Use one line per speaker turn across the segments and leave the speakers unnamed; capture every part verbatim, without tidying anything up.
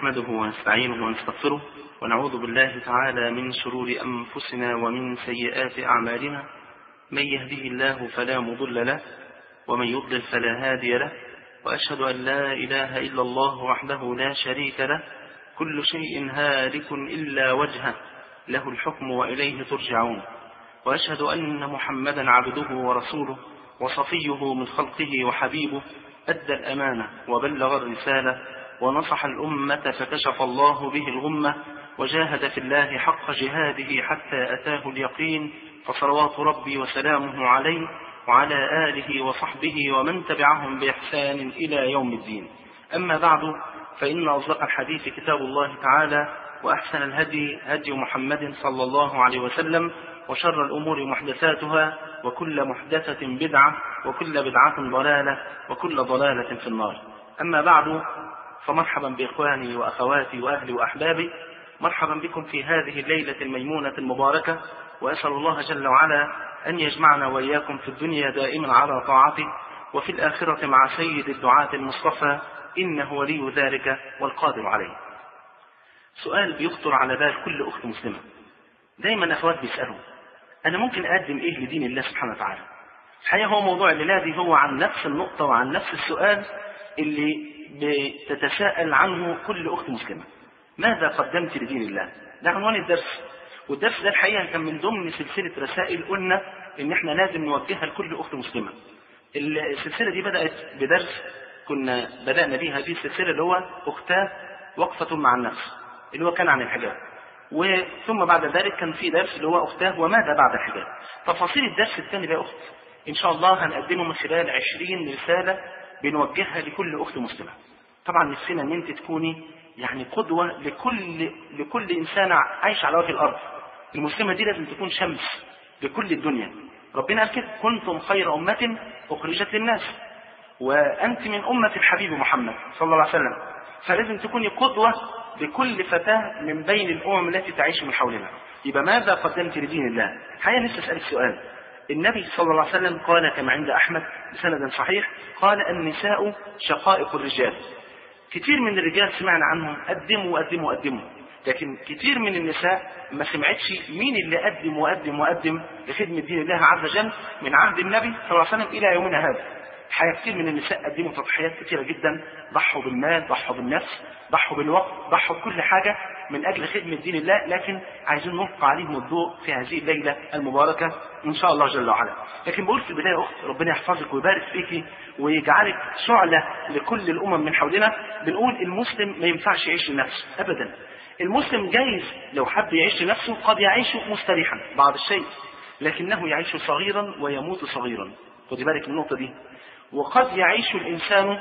نحمده ونستعينه ونستغفره ونعوذ بالله تعالى من شرور أنفسنا ومن سيئات أعمالنا. من يهده الله فلا مضل له ومن يضلل فلا هادي له، وأشهد أن لا إله إلا الله وحده لا شريك له، كل شيء هالك إلا وجهه، له الحكم وإليه ترجعون. وأشهد أن محمدا عبده ورسوله وصفيه من خلقه وحبيبه، أدى الأمانة وبلغ الرسالة ونصح الأمة فكشف الله به الغمة، وجاهد في الله حق جهاده حتى أتاه اليقين، فصلوات ربي وسلامه عليه وعلى آله وصحبه ومن تبعهم بإحسان إلى يوم الدين. أما بعد، فإن أصدق الحديث كتاب الله تعالى، وأحسن الهدي هدي محمد صلى الله عليه وسلم، وشر الأمور محدثاتها، وكل محدثة بدعة، وكل بدعة ضلالة، وكل ضلالة في النار. أما بعد، فمرحبا بإخواني وأخواتي وأهلي وأحبابي، مرحبا بكم في هذه الليلة الميمونة المباركة، وأسأل الله جل وعلا أن يجمعنا وإياكم في الدنيا دائما على طاعته، وفي الآخرة مع سيد الدعاة المصطفى، إنه ولي ذلك والقادر عليه. سؤال بيخطر على بال كل أخت مسلمة، دايما أخوات بيسألوا أنا ممكن أقدم إيه لدين الله سبحانه وتعالى؟ الحقيقة هو موضوع الليلة دي هو عن نفس النقطة وعن نفس السؤال اللي بتتساءل عنه كل أخت مسلمة. ماذا قدمت لدين الله؟ ده عنوان الدرس، والدرس ده الحقيقة كان من ضمن سلسلة رسائل قلنا إن إحنا لازم نوجهها لكل أخت مسلمة. السلسلة دي بدأت بدرس كنا بدأنا بيها هذه السلسلة اللي هو أختاه وقفة مع النفس، اللي هو كان عن الحجاب، وثم بعد ذلك كان في درس اللي هو أختاه وماذا بعد الحجاب. تفاصيل الدرس الثاني يا أخت إن شاء الله هنقدمه من خلال عشرين رسالة بنوجهها لكل أخت مسلمة. طبعا نفسنا أن أنت تكوني يعني قدوة لكل لكل إنسان عايش على وجه الأرض. المسلمة دي لازم تكون شمس لكل الدنيا. ربنا قال كده: كنتم خير أمة أخرجت للناس، وأنت من أمة الحبيب محمد صلى الله عليه وسلم، فلازم تكوني قدوة لكل فتاة من بين الأمم التي تعيش من حولنا. يبقى ماذا قدمت لدين الله؟ حقيقة نفسي أسألك سؤال. النبي صلى الله عليه وسلم قال كما عند أحمد بسند صحيح، قال: النساء شقائق الرجال. كتير من الرجال سمعنا عنهم قدموا وقدموا وقدموا، لكن كتير من النساء ما سمعتش مين اللي قدم وقدم وقدم لخدمة دين الله عز وجل من عهد النبي صلى الله عليه وسلم إلى يومنا هذا. حقيقة كتير من النساء قدموا تضحيات كتيرة جدا، ضحوا بالمال، ضحوا بالنفس، ضحوا بالوقت، ضحوا بكل حاجة من أجل خدمة دين الله، لكن عايزين نلقى عليهم الضوء في هذه الليلة المباركة إن شاء الله جل وعلا. لكن بقول في البداية أخت، ربنا يحفظك ويبارك فيك ويجعلك شعلة لكل الأمم من حولنا. بنقول المسلم ما ينفعش يعيش لنفسه أبدا. المسلم جايز لو حب يعيش لنفسه قد يعيش مستريحا بعض الشيء، لكنه يعيش صغيرا ويموت صغيرا. خدي بالك من النقطة دي. وقد يعيش الإنسان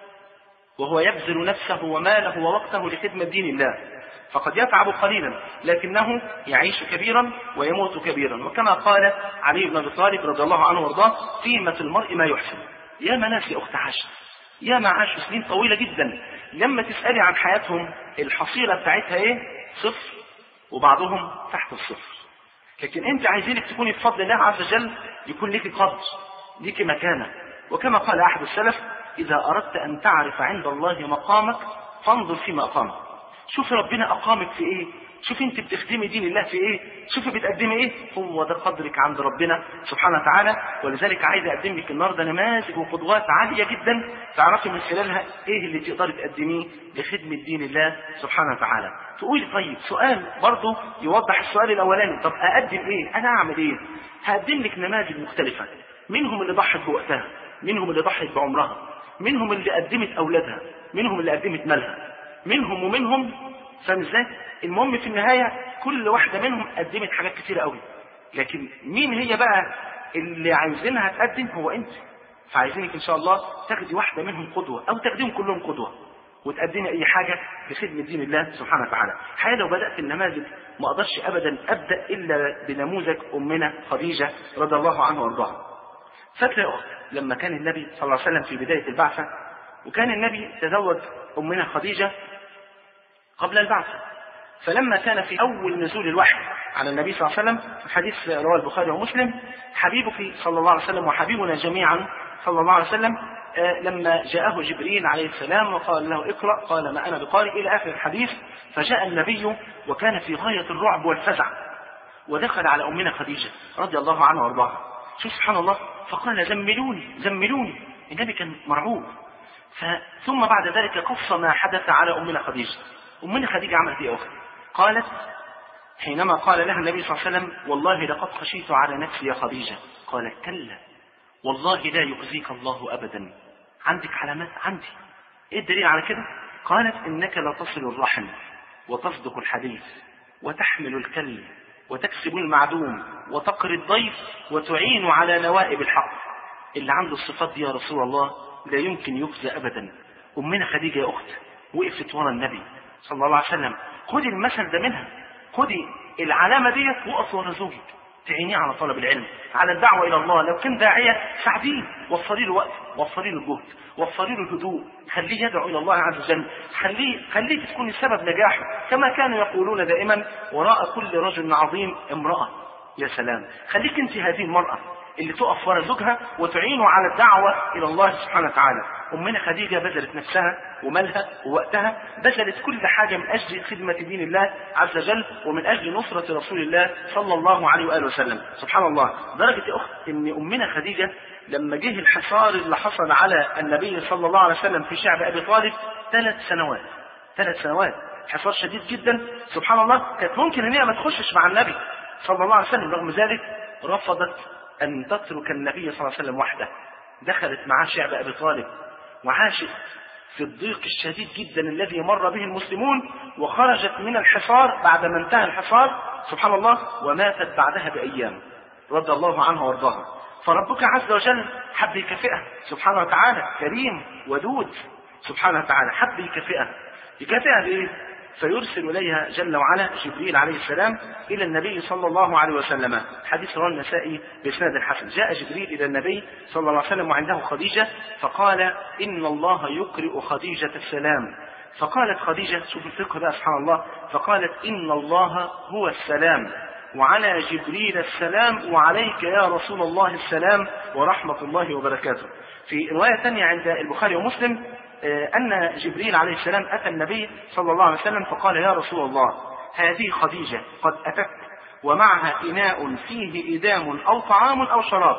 وهو يبذل نفسه وماله ووقته لخدمة دين الله، فقد يتعب قليلا لكنه يعيش كبيرا ويموت كبيرا. وكما قال علي بن أبي طالب رضي الله عنه وارضاه: قيمة المرء ما يحسن. يا ناس يا أخت عاشت، يا ما عاشوا سنين طويلة جدا، لما تسألي عن حياتهم الحصيلة بتاعتها ايه؟ صفر، وبعضهم تحت الصفر. لكن انت عايزينك تكوني بفضل الله عز وجل يكون لك قدر، لك مكانة. وكما قال أحد السلف: إذا أردت أن تعرف عند الله مقامك فانظر في مقامك. شوف ربنا أقامك في إيه، شوف أنت بتخدمي دين الله في إيه، شوف بتقدمي إيه، هو ده قدرك عند ربنا سبحانه وتعالى. ولذلك عايز أقدم لك النهارده نماذج وقدوات عالية جدا تعرفي من خلالها إيه اللي تقدري تقدميه لخدمة دين الله سبحانه وتعالى. تقولي طيب سؤال برضه يوضح السؤال الأولاني، طب أقدم إيه؟ أنا أعمل إيه؟ هقدم لك نماذج مختلفة، منهم اللي ضحت بوقتها، منهم اللي ضحت بعمرها، منهم اللي قدمت أولادها، منهم اللي قدمت مالها، منهم ومنهم. فاهم ازاي؟ المهم في النهاية كل واحدة منهم قدمت حاجات كتيرة قوي، لكن مين هي بقى اللي عايزينها تقدم؟ هو انت. فعايزينك ان شاء الله تاخدي واحدة منهم قدوة، او تاخديهم كلهم قدوة، وتقدمي اي حاجة لخدمة دين الله سبحانه وتعالى. حقيقة لو بدأت النماذج ما اقدرش ابدا ابدأ الا بنموذج امنا خديجة رضي الله عنها وارضاها. فاكرة يا اخت لما كان النبي صلى الله عليه وسلم في بداية البعثة، وكان النبي تزوج امنا خديجة قبل البعثة، فلما كان في أول نزول الوحي على النبي صلى الله عليه وسلم، في حديث رواه البخاري ومسلم: حبيبك صلى الله عليه وسلم وحبيبنا جميعا صلى الله عليه وسلم
لما جاءه جبريل عليه السلام وقال له اقرأ قال ما أنا بقارئ إلى آخر الحديث. فجاء النبي وكان في غاية الرعب والفزع ودخل على أمنا خديجة رضي الله عنها وارضاها. شوف سبحان الله، فقال زملوني زملوني. النبي كان مرعوب. ثم بعد ذلك قص ما حدث على أمنا خديجة. أمنا خديجة عملت إيه أخرى؟ قالت حينما قال لها النبي صلى الله عليه وسلم والله لقد خشيت على نفسي يا خديجة، قالت كلا والله لا يخزيك الله أبدا. عندك علامات؟ عندي. إيه الدليل على كده؟ قالت إنك لا تصل الرحم وتصدق الحديث وتحمل الكل وتكسب المعدوم وتقري الضيف وتعين على نوائب الحق. اللي عنده الصفات دي يا رسول الله لا يمكن يخزى أبدا. أمنا خديجة يا أخت وقفت ورا النبي صلى الله عليه وسلم. خدي المثل ده منها، خدي العلامة ديت وقف ورا زوجك، تعينيه على طلب العلم، على الدعوة إلى الله. لو كان داعية ساعديه، وفري له وقت، وفري له جهد، وفري له الهدوء، خليه يدعو إلى الله عز وجل، خليه خليه تكون سبب نجاحه. كما كانوا يقولون دائما وراء كل رجل عظيم امرأة. يا سلام، خليك انت هذه المرأة اللي تقف ورا زوجها وتعينه على الدعوة إلى الله سبحانه وتعالى. أمنا خديجة بذلت نفسها ومالها ووقتها، بذلت كل حاجة من أجل خدمة دين الله عز وجل ومن أجل نصرة رسول الله صلى الله عليه وآله وسلم. سبحان الله، درجة يا أخت إن أمنا خديجة لما جه الحصار اللي حصل على النبي صلى الله عليه وسلم في شعب أبي طالب ثلاث سنوات ثلاث سنوات حصار شديد جدا. سبحان الله، كانت ممكن إن هي ما تخشش مع النبي صلى الله عليه وسلم، رغم ذلك رفضت أن تترك النبي صلى الله عليه وسلم وحده. دخلت معاه شعب أبي طالب وعاشت في الضيق الشديد جدا الذي مر به المسلمون، وخرجت من الحصار بعد ما انتهى الحصار سبحان الله، وماتت بعدها بأيام رضي الله عنها وارضاها. فربك عز وجل حب يكافئها سبحانه وتعالى، كريم ودود سبحانه وتعالى، حب يكافئها. يكافئها بإيه؟ فيرسل إليها جل وعلا جبريل عليه السلام إلى النبي صلى الله عليه وسلم. حديث رواه النسائي بإسناد الحسن. جاء جبريل إلى النبي صلى الله عليه وسلم وعنده خديجة فقال إن الله يقرئ خديجة السلام. فقالت خديجة، شوف الفقه بقى سبحان الله، فقالت إن الله هو السلام وعلى جبريل السلام وعليك يا رسول الله السلام ورحمة الله وبركاته. في رواية ثانية عند البخاري ومسلم أن جبريل عليه السلام أتى النبي صلى الله عليه وسلم فقال يا رسول الله هذه خديجة قد أتت ومعها إناء فيه إدام أو طعام أو شراب،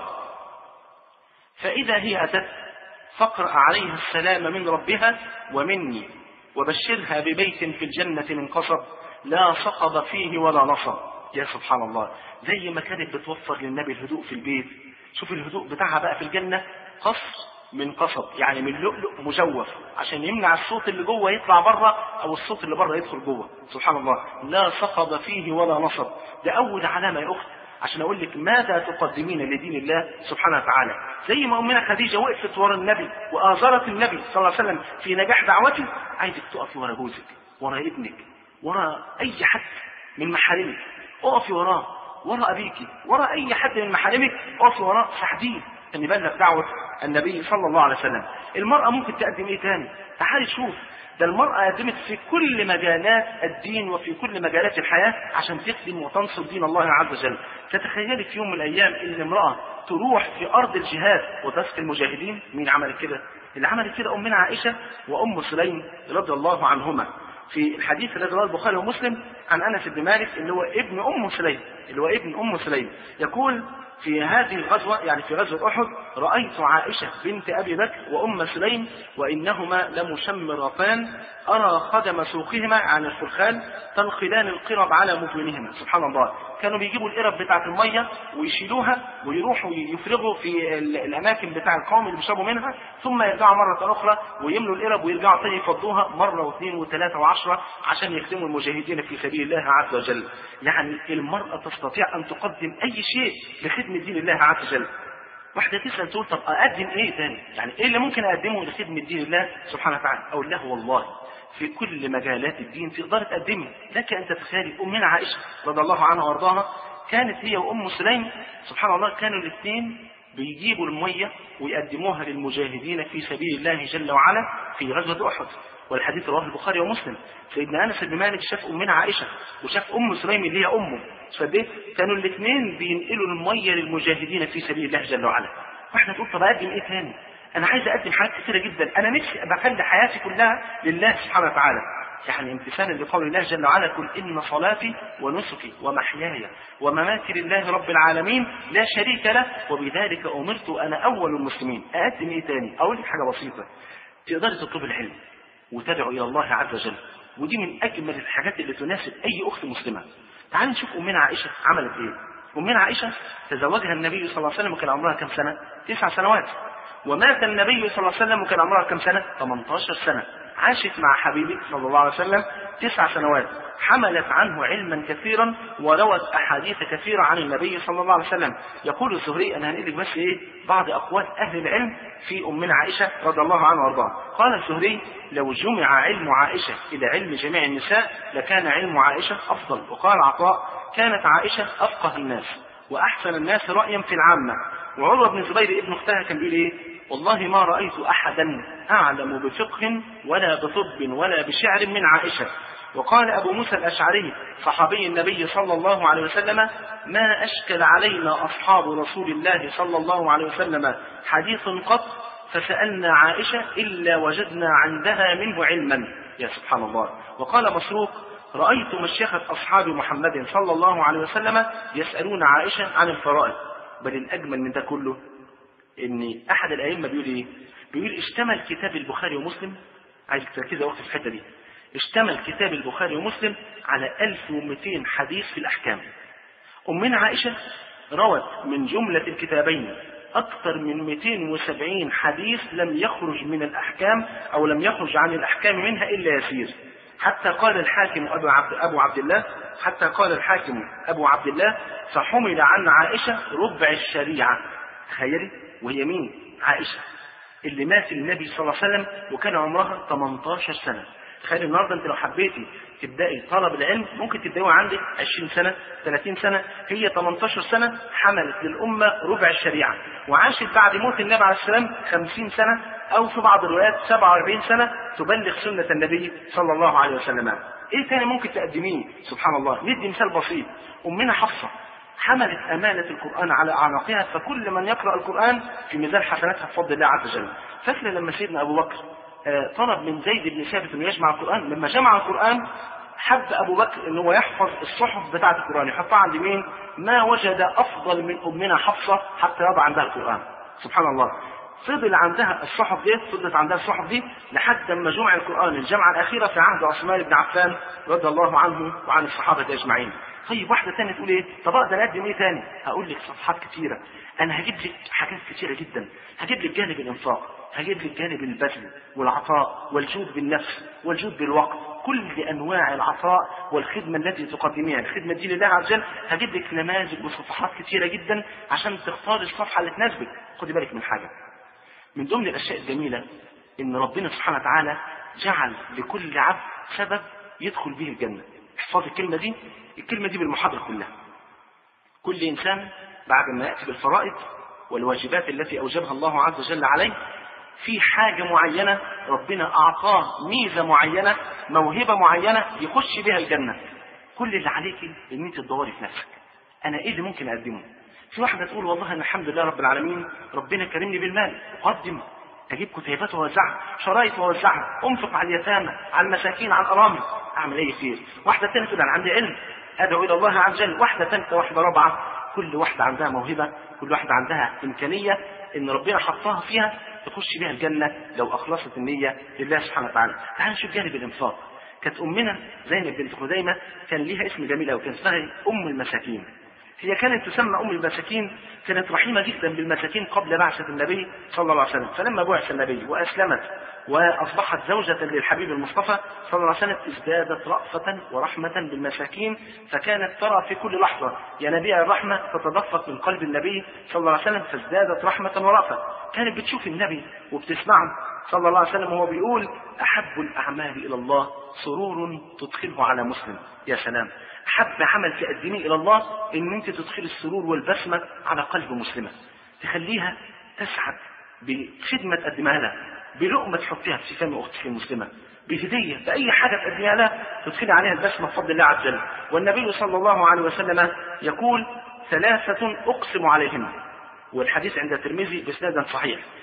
فإذا هي أتت فاقرأ عليها السلام من ربها ومني وبشرها ببيت في الجنة من قصب لا صخب فيه ولا نصب. يا سبحان الله، زي ما كانت بتوفر للنبي الهدوء في البيت، شوف الهدوء بتاعها بقى في الجنة، قصر من قصب يعني من لؤلؤ مجوف عشان يمنع الصوت اللي جوه يطلع بره او الصوت اللي بره يدخل جوه. سبحان الله، لا صخب فيه ولا نصب. ده اول علامه يا اخت عشان اقول لك ماذا تقدمين لدين الله سبحانه وتعالى. زي ما امنا خديجه وقفت ورا النبي واثرت النبي صلى الله عليه وسلم في نجاح دعوته، عايزك تقفي ورا جوزك، ورا ابنك، ورا اي حد من محارمك، اقفي وراه، ورا ابيك، ورا اي حد من محارمك، اقفي وراه ساعديه ان يبلغ دعوه النبي صلى الله عليه وسلم. المرأة ممكن تقدم ايه تاني؟ تعالي شوف، ده المرأة قدمت في كل مجالات الدين وفي كل مجالات الحياة عشان تخدم وتنصر دين الله عز وجل. تتخيلي في يوم من الايام ان امرأة تروح في ارض الجهاد وتسقي المجاهدين؟ مين عمل كده؟ اللي عمل كده امنا عائشة وام سليم رضي الله عنهما. في الحديث الذي رواه البخاري ومسلم عن انس بن مالك اللي هو ابن ام سليم اللي هو ابن ام سليم يقول في هذه الغزوة يعني في غزوة أحد رأيت عائشة بنت أبي بكر وأم سليم وإنهما لمشمرتان أرى خدم سوقهما عن الفرخان تنقلان القرب على متونهما. سبحان الله، كانوا بيجيبوا القرب بتاعة المية ويشيلوها ويروحوا يفرغوا في الأماكن بتاع القوم اللي بيشربوا منها، ثم يرجعوا مرة أخرى ويملوا القرب ويرجعوا تاني يفضوها مرة واثنين وثلاثة وعشرة عشان يخدموا المجاهدين في سبيل الله عز وجل. يعني المرأة تستطيع أن تقدم أي شيء لخدمة دين الله عز وجل. واحدة تسأل تقول طب أقدم إيه تاني؟ يعني إيه اللي ممكن أقدمه لخدمة دين الله سبحانه وتعالى؟ أقول له والله في كل مجالات الدين تقدر تقدمه. لك أن تتخيلي أمنا عائشة رضي الله عنها وارضاها كانت هي وأم سليم سبحان الله كانوا الاثنين بيجيبوا المية ويقدموها للمجاهدين في سبيل الله جل وعلا في غزوة أحد، والحديث رواه البخاري ومسلم. سيدنا أنس بن مالك شاف أمنا عائشة وشاف أم سليم اللي هي أمه، فده كانوا الاثنين بينقلوا المية للمجاهدين في سبيل الله جل وعلا. واحنا تقول طب أقدم إيه تاني؟ انا عايز اقدم حاجات كثيره جدا، انا نفسي ابقى اخلي حياتي كلها لله سبحانه وتعالى، يعني امتثالا لقول الله جل وعلا: قل ان صلاتي ونسكي ومحياي ومماتي لله رب العالمين لا شريك له وبذلك امرت انا اول المسلمين. اقدم ايه تاني؟ اقول لك حاجه بسيطه، تقدري تطلبي العلم وتدعو الى الله عز وجل، ودي من اجمل الحاجات اللي تناسب اي اخت مسلمه. تعالوا نشوف امنا عائشه عملت ايه. امنا عائشه تزوجها النبي صلى الله عليه وسلم وكان عمرها كم سنه؟ تسع سنوات. ومات النبي صلى الله عليه وسلم وكان عمرها كم سنه؟ ثمانية عشر سنه. عاشت مع حبيبي صلى الله عليه وسلم تسع سنوات، حملت عنه علما كثيرا وروت احاديث كثيره عن النبي صلى الله عليه وسلم. يقول الزهري، انا هنقول لك بس ايه بعض اقوال اهل العلم في امنا عائشه رضي الله عنها وارضاها. قال الزهري: لو جمع علم عائشه الى علم جميع النساء لكان علم عائشه افضل. وقال عطاء: كانت عائشه افقه الناس واحسن الناس رايا في العامه. وعروه بن الزبير ابن اختها كان بيقول ايه: والله ما رأيت أحدا أعلم بفقه ولا بطب ولا بشعر من عائشة. وقال أبو موسى الأشعري صحابي النبي صلى الله عليه وسلم: ما أشكل علينا أصحاب رسول الله صلى الله عليه وسلم حديث قط فسألنا عائشة إلا وجدنا عندها منه علما. يا سبحان الله. وقال مسروق: رأيت مشيخة أصحاب محمد صلى الله عليه وسلم يسألون عائشة عن الفرائض. بل الأجمل من ده كله ان احد الائمه بيقول ايه؟ بيقول: اشتمل كتاب البخاري ومسلم، عايز تركز يا اختي في الحته دي، اشتمل كتاب البخاري ومسلم على ألف ومئتين حديث في الاحكام. امنا عائشه روت من جمله الكتابين اكثر من مئتين وسبعين حديث لم يخرج من الاحكام او لم يخرج عن الاحكام منها الا يسير. حتى قال الحاكم ابو عبد ابو عبد الله حتى قال الحاكم ابو عبد الله: فحمل عن عائشه ربع الشريعه. تخيلي، وهي مين؟ عائشة اللي مات النبي صلى الله عليه وسلم وكان عمرها ثمانية عشر سنة. تخيل النهارده انت لو حبيتي تبداي طلب العلم ممكن تبداي عندك عشرين سنة ثلاثين سنة، هي ثمانية عشر سنة حملت للأمة ربع الشريعة، وعاشت بعد موت النبي عليه السلام خمسين سنة أو في بعض الروايات سبعة وأربعين سنة تبلغ سنة النبي صلى الله عليه وسلم. إيه تاني ممكن تقدميه؟ سبحان الله. ندي مثال بسيط. أمنا حفصة حملت أمانة القرآن على أعناقها، فكل من يقرأ القرآن في ميزان حسناتها بفضل الله عز وجل. فاكر لما سيدنا أبو بكر طلب من زيد بن ثابت أنه يجمع القرآن، لما جمع القرآن حب أبو بكر أنه يحفظ الصحف بتاعة القرآن يحطها عند مين؟ ما وجد أفضل من أمنا حفصة حتى يضع عندها القرآن. سبحان الله. فضل عندها الصحف دي فضلت عندها الصحف دي لحد ما جمع القرآن الجمعة الأخيرة في عهد عثمان بن عفان رضي الله عنه وعن الصحابة أجمعين. طيب واحدة تانية تقول ايه؟ طب اقدر اقدم ايه تاني؟ هقول لك صفحات كتيرة، انا هجيب لك حاجات كتيرة جدا، هجيب لك جانب الانفاق، هجيب لك جانب البذل والعطاء والجود بالنفس والجود بالوقت، كل انواع العطاء والخدمة التي تقدميها، الخدمة دي لله عز وجل، هجيب لك نماذج وصفحات كتيرة جدا عشان تختار الصفحة اللي تناسبك. خدي بالك من حاجة، من ضمن الاشياء الجميلة ان ربنا سبحانه وتعالى جعل لكل عبد سبب يدخل به الجنة. احفظ الكلمة دي، الكلمة دي بالمحاضرة كلها. كل إنسان بعد ما يأتي بالفرائض والواجبات التي أوجبها الله عز وجل عليه في حاجة معينة ربنا أعطاه ميزة معينة موهبة معينة يخش بها الجنة. كل اللي عليك إن أنت تدوري في نفسك، أنا إيه اللي ممكن أقدمه؟ في واحدة تقول والله أنا الحمد لله رب العالمين ربنا كرمني بالمال، أقدم أجيب كتيبات ووزعها، شرايط ووزعها، أنفق على اليتامى على المساكين على الأرامل، أعمل أي خير. واحدة ثانية تقول أنا عندي علم أدعو إلى الله عز وجل. واحدة ثالثة، واحدة رابعة، كل واحدة عندها موهبة، كل واحدة عندها إمكانية إن ربنا حطها فيها تخش بها الجنة لو أخلصت النية لله سبحانه وتعالى. تعالوا نشوف جانب الإنفاق. كانت أمنا زينب بنت خزيمة كان ليها اسم جميل أوي، كان اسمها أم المساكين. هي كانت تسمى أم المساكين، كانت رحيمة جدا بالمساكين قبل بعثة النبي صلى الله عليه وسلم. فلما بعث النبي وأسلمت وأصبحت زوجة للحبيب المصطفى صلى الله عليه وسلم ازدادت رأفة ورحمة بالمساكين، فكانت ترى في كل لحظة ينابيع الرحمة تتدفق من قلب النبي صلى الله عليه وسلم، فازدادت رحمة ورأفة. كانت بتشوف النبي وبتسمعه صلى الله عليه وسلم وهو بيقول: أحب الأعمال إلى الله سرور تدخله على مسلم. يا سلام، أحب عمل تقدميه إلى الله إن أنت تدخل السرور والبسمة على قلب مسلمة، تخليها تسعد بخدمة تقدمها لها، بلقمة تحطيها في فم أختك المسلمة، بهدية، بأي حاجة تقدمها لها تدخل عليها البسمة بفضل الله عز وجل. والنبي صلى الله عليه وسلم يقول: ثلاثة أقسم عليهم، والحديث عند الترمذي بإسناد صحيح: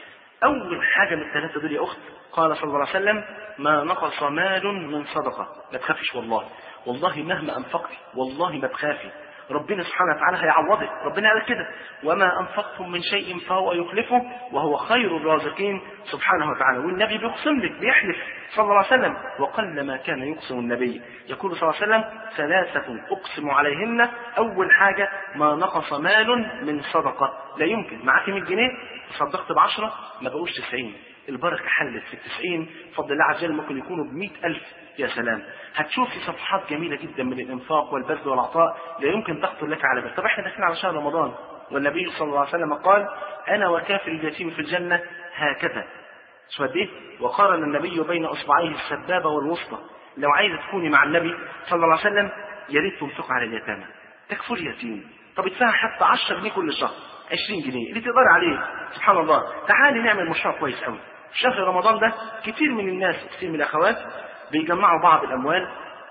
أول حاجة من الثلاثة دول يا أخت قال صلى الله عليه وسلم ما نقص مال من صدقة. ما تخافش والله، والله مهما أنفقتي والله ما تخافي، ربنا سبحانه وتعالى هيعوضك. ربنا قال كده وما أنفقتم من شيء فهو يخلفه وهو خير الرازقين سبحانه وتعالى. والنبي بيقسم لك بيحلف صلى الله عليه وسلم وقل ما كان يقسم النبي. يقول صلى الله عليه وسلم ثلاثة أقسم عليهن. أول حاجة ما نقص مال من صدقة. لا يمكن معاك مية جنيه تصدقت بعشرة ما بقوش تسعين، البركة حلت في التسعين بفضل الله عز وجل، ممكن يكونوا بمئة ألف. يا سلام، هتشوفي صفحات جميلة جدا من الإنفاق والبذل والعطاء لا يمكن تخطر لك على بال. طب احنا داخلين على شهر رمضان والنبي صلى الله عليه وسلم قال أنا وكافل اليتيم في الجنة هكذا. شو قد ايه؟ وقارن النبي بين أصبعيه السبابة والوسطى. لو عايزة تكوني مع النبي صلى الله عليه وسلم يا ريت تنفق على اليتامى، تكفل يتيم. طب ادفعها حتى عشرة جنيه كل شهر، عشرين جنيه اللي تقدر عليه. سبحان الله، تعالي نعمل مشروع كويس قوي. شهر رمضان ده كتير من الناس كتير من الأخوات بيجمعوا بعض الأموال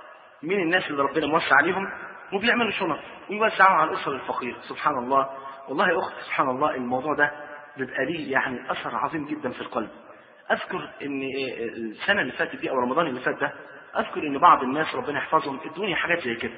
من الناس اللي ربنا موسع عليهم وبيعملوا شنط ويوزعوها على الأسر الفقير. سبحان الله، والله يا أخت سبحان الله الموضوع ده بيبقى ليه يعني أثر عظيم جدا في القلب. أذكر إن السنة اللي فاتت دي أو رمضان اللي فات ده أذكر إن بعض الناس ربنا يحفظهم ادوني حاجات زي كده،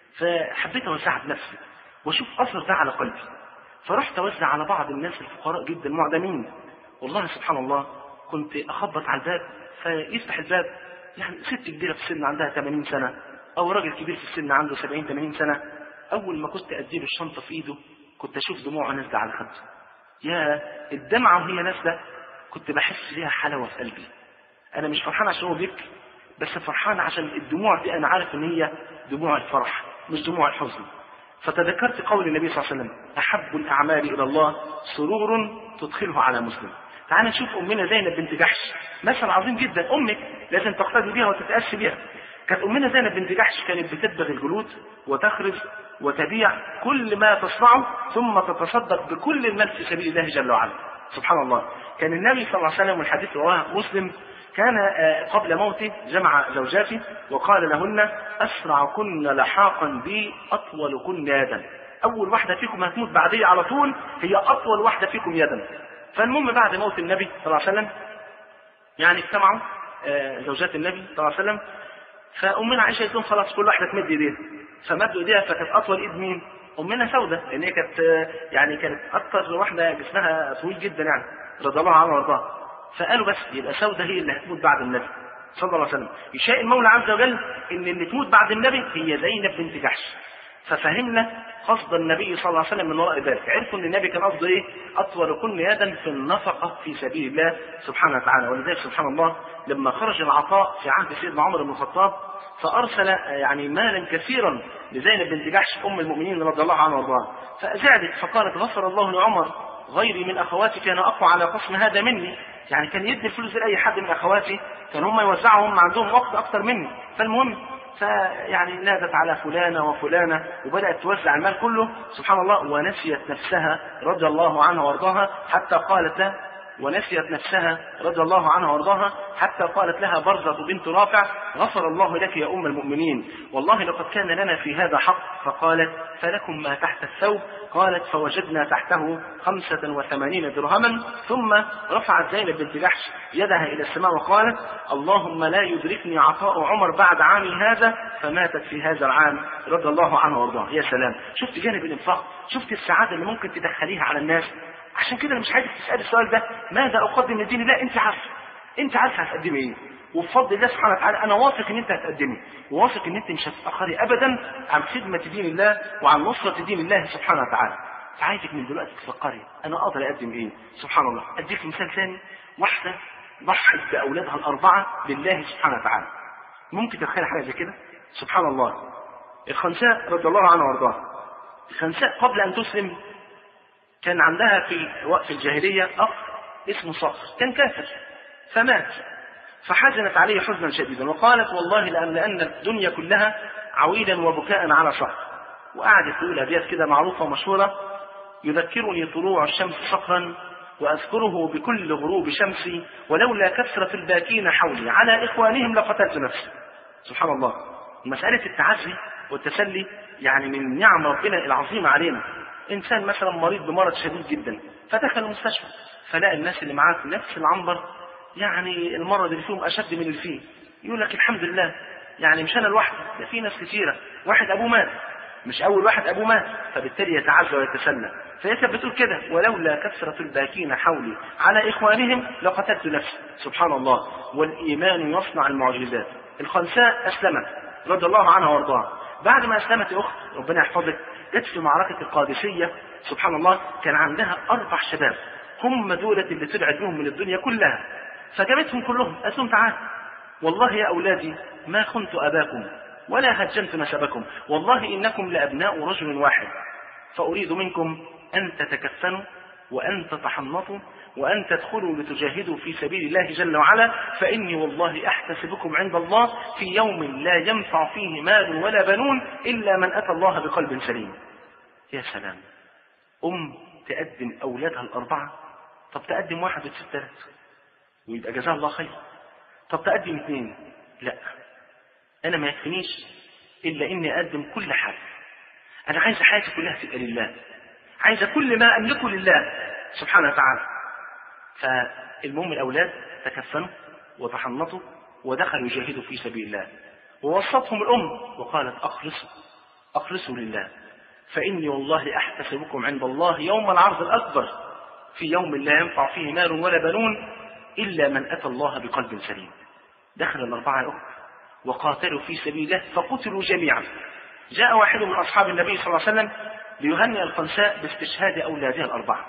فحبيت أوزعها بنفسي وأشوف أثر ده على قلبي، فرحت أوزع على بعض الناس الفقراء جدا معدمين. والله سبحان الله كنت أخبط على الباب فيفتح الباب يعني ست كبيرة في السن عندها ثمانين سنة أو راجل كبير في السن عنده سبعين ثمانين سنة. أول ما كنت أديله الشنطة في إيده كنت أشوف دموعه نازلة على خده. يا الدمعة وهي نازلة كنت بحس ليها حلاوة في قلبي. أنا مش فرحان عشان هو بيبكي، بس فرحان عشان الدموع دي أنا عارف إن هي دموع الفرح مش دموع الحزن. فتذكرت قول النبي صلى الله عليه وسلم أحب الأعمال إلى الله سرور تدخله على مسلم. تعال نشوف أمنا زينب بنت جحش، مثل عظيم جدا. أمك لازم تقتدي بها وتتأسي بها. كانت أمنا زينب بنت جحش كانت بتدبغ الجلود وتخرج وتبيع كل ما تصنعه ثم تتصدق بكل المال في سبيل الله جل وعلا. سبحان الله. كان النبي صلى الله عليه وسلم والحديث رواه مسلم كان قبل موته جمع زوجاته وقال لهن أسرعكن لحاقا بي أطولكن يدا. أول واحدة فيكم هتموت بعدي على طول هي أطول واحدة فيكم يدا. فالمهم بعد موت النبي صلى الله عليه وسلم يعني اجتمعوا زوجات النبي صلى الله عليه وسلم، فأمنا عائشة قالت لهم خلاص كل واحدة تمد ايديها، فمدوا ايديها فكانت أطول ايد مين؟ أمنا سودة، لأن هي كانت يعني كانت أكثر واحدة جسمها طويل جدا يعني رضي الله عنها وارضاها. فقالوا بس يبقى سودة هي اللي هتموت بعد النبي صلى الله عليه وسلم. يشاء المولى عز وجل ان اللي تموت بعد النبي هي زينب بنت جحش. ففهمنا قصد النبي صلى الله عليه وسلم من وراء ذلك، عرفوا ان النبي كان قصده ايه؟ اطول كل يدا في النفقه في سبيل الله سبحانه وتعالى. ولذلك سبحان الله لما خرج العطاء في عهد سيدنا عمر بن الخطاب فارسل يعني مالا كثيرا لزينب بنت جحش ام المؤمنين رضي الله عنها وارضاها، فزعلت فقالت غفر الله لعمر غيري من اخواتي كان اقوى على قسم هذا مني. يعني كان يدي الفلوس لاي حد من اخواتي كان هم يوزعوا هم عندهم وقت اكثر مني. فالمهم فيعني نادت على فلانة وفلانة وبدأت توزع المال كله سبحان الله، ونسيت نفسها رضي الله عنها وارضاها حتى قالت لها ونسيت نفسها رضي الله عنها وارضاها حتى قالت لها برزة بنت رافع غفر الله لك يا أم المؤمنين والله لقد كان لنا في هذا حق. فقالت فلكم ما تحت الثوب؟ قالت فوجدنا تحته خمسة وثمانين درهما. ثم رفعت زينب بنت جحش يدها إلى السماء وقالت اللهم لا يدركني عطاء عمر بعد عامي هذا، فماتت في هذا العام رضي الله عنها وارضاها. يا سلام، شفت جانب الإنفاق، شفت السعادة اللي ممكن تدخليها على الناس. عشان كده انا مش عايزك تسأل السؤال ده ماذا اقدم لدين الله، انت عارفه انت عارفه هتقدمي ايه، وبفضل الله سبحانه وتعالى انا واثق ان انت هتقدمي، وواثق ان انت مش هتتاخري ابدا عن خدمه دين الله وعن نصره دين الله سبحانه وتعالى. فعايزك من دلوقتي تفكري انا اقدر اقدم ايه. سبحان الله، اديك مثال ثاني، واحده ضحت باولادها الاربعه لله سبحانه وتعالى. ممكن تتخيل حاجه زي كده؟ سبحان الله. الخنساء رضي الله عنها وارضاها، الخنساء قبل ان تسلم كان عندها في وقت الجاهلية أخ اسمه صخر كان كافر فمات، فحزنت عليه حزنا شديدا وقالت والله لأن الدنيا كلها عويلا وبكاء على صخر. وقعدت تقول أبيات كده معروفة ومشهورة يذكرني طلوع الشمس صخرا وأذكره بكل غروب شمسي ولولا كثرة الباكين حولي على إخوانهم لقتلت نفسي. سبحان الله. مسألة التعزي والتسلي يعني من نعم ربنا العظيمة علينا. إنسان مثلا مريض بمرض شديد جدا فدخل المستشفى فلاقي الناس اللي معاه في نفس العنبر يعني المرض اللي فيهم أشد من اللي فيه، يقول لك الحمد لله يعني مش أنا لوحدي، ده في ناس كثيرة، واحد أبوه مات، مش أول واحد أبوه مات، فبالتالي يتعزى ويتسلى. فهي كانت بتقول كده: ولولا كثرة الباكين حولي على إخوانهم لقتلت نفسي. سبحان الله، والإيمان يصنع المعجزات. الخنساء أسلمت رضي الله عنها وارضاها. بعد ما أسلمت يا أخت ربنا يحفظك، جت في معركة القادسية سبحان الله، كان عندها أربع شباب هم دولة اللي تبعد بهم من الدنيا كلها، فجابتهم كلهم قالت لهم: تعال والله يا أولادي ما خنت أباكم ولا هجنت نسبكم، والله إنكم لأبناء رجل واحد، فأريد منكم أن تتكفنوا وأن تتحنطوا وأن تدخلوا لتجاهدوا في سبيل الله جل وعلا، فإني والله أحتسبكم عند الله في يوم لا ينفع فيه مال ولا بنون إلا من أتى الله بقلب سليم. يا سلام، أم تقدم أولادها الأربعة، طب تقدم واحد وتسيب ثلاث ويبقى جزاها الله خير، طب تقدم اثنين، لا أنا ما يكفينيش إلا إني أقدم كل حاجة، أنا عايز حياتي كلها تبقى لله، عايز كل ما أملكه لله سبحانه وتعالى. فالمهم الأولاد تكفنوا وتحنطوا ودخلوا يجاهدوا في سبيل الله، ووصتهم الأم وقالت: أخلصوا أخلصوا لله، فإني والله أحتسبكم عند الله يوم العرض الأكبر، في يوم لا ينفع فيه مال ولا بنون إلا من أتى الله بقلب سليم. دخل الأربعة الأخرى وقاتلوا في سبيل الله فقتلوا جميعا. جاء واحد من أصحاب النبي صلى الله عليه وسلم ليهنئ الخنساء باستشهاد أولادها الأربعة،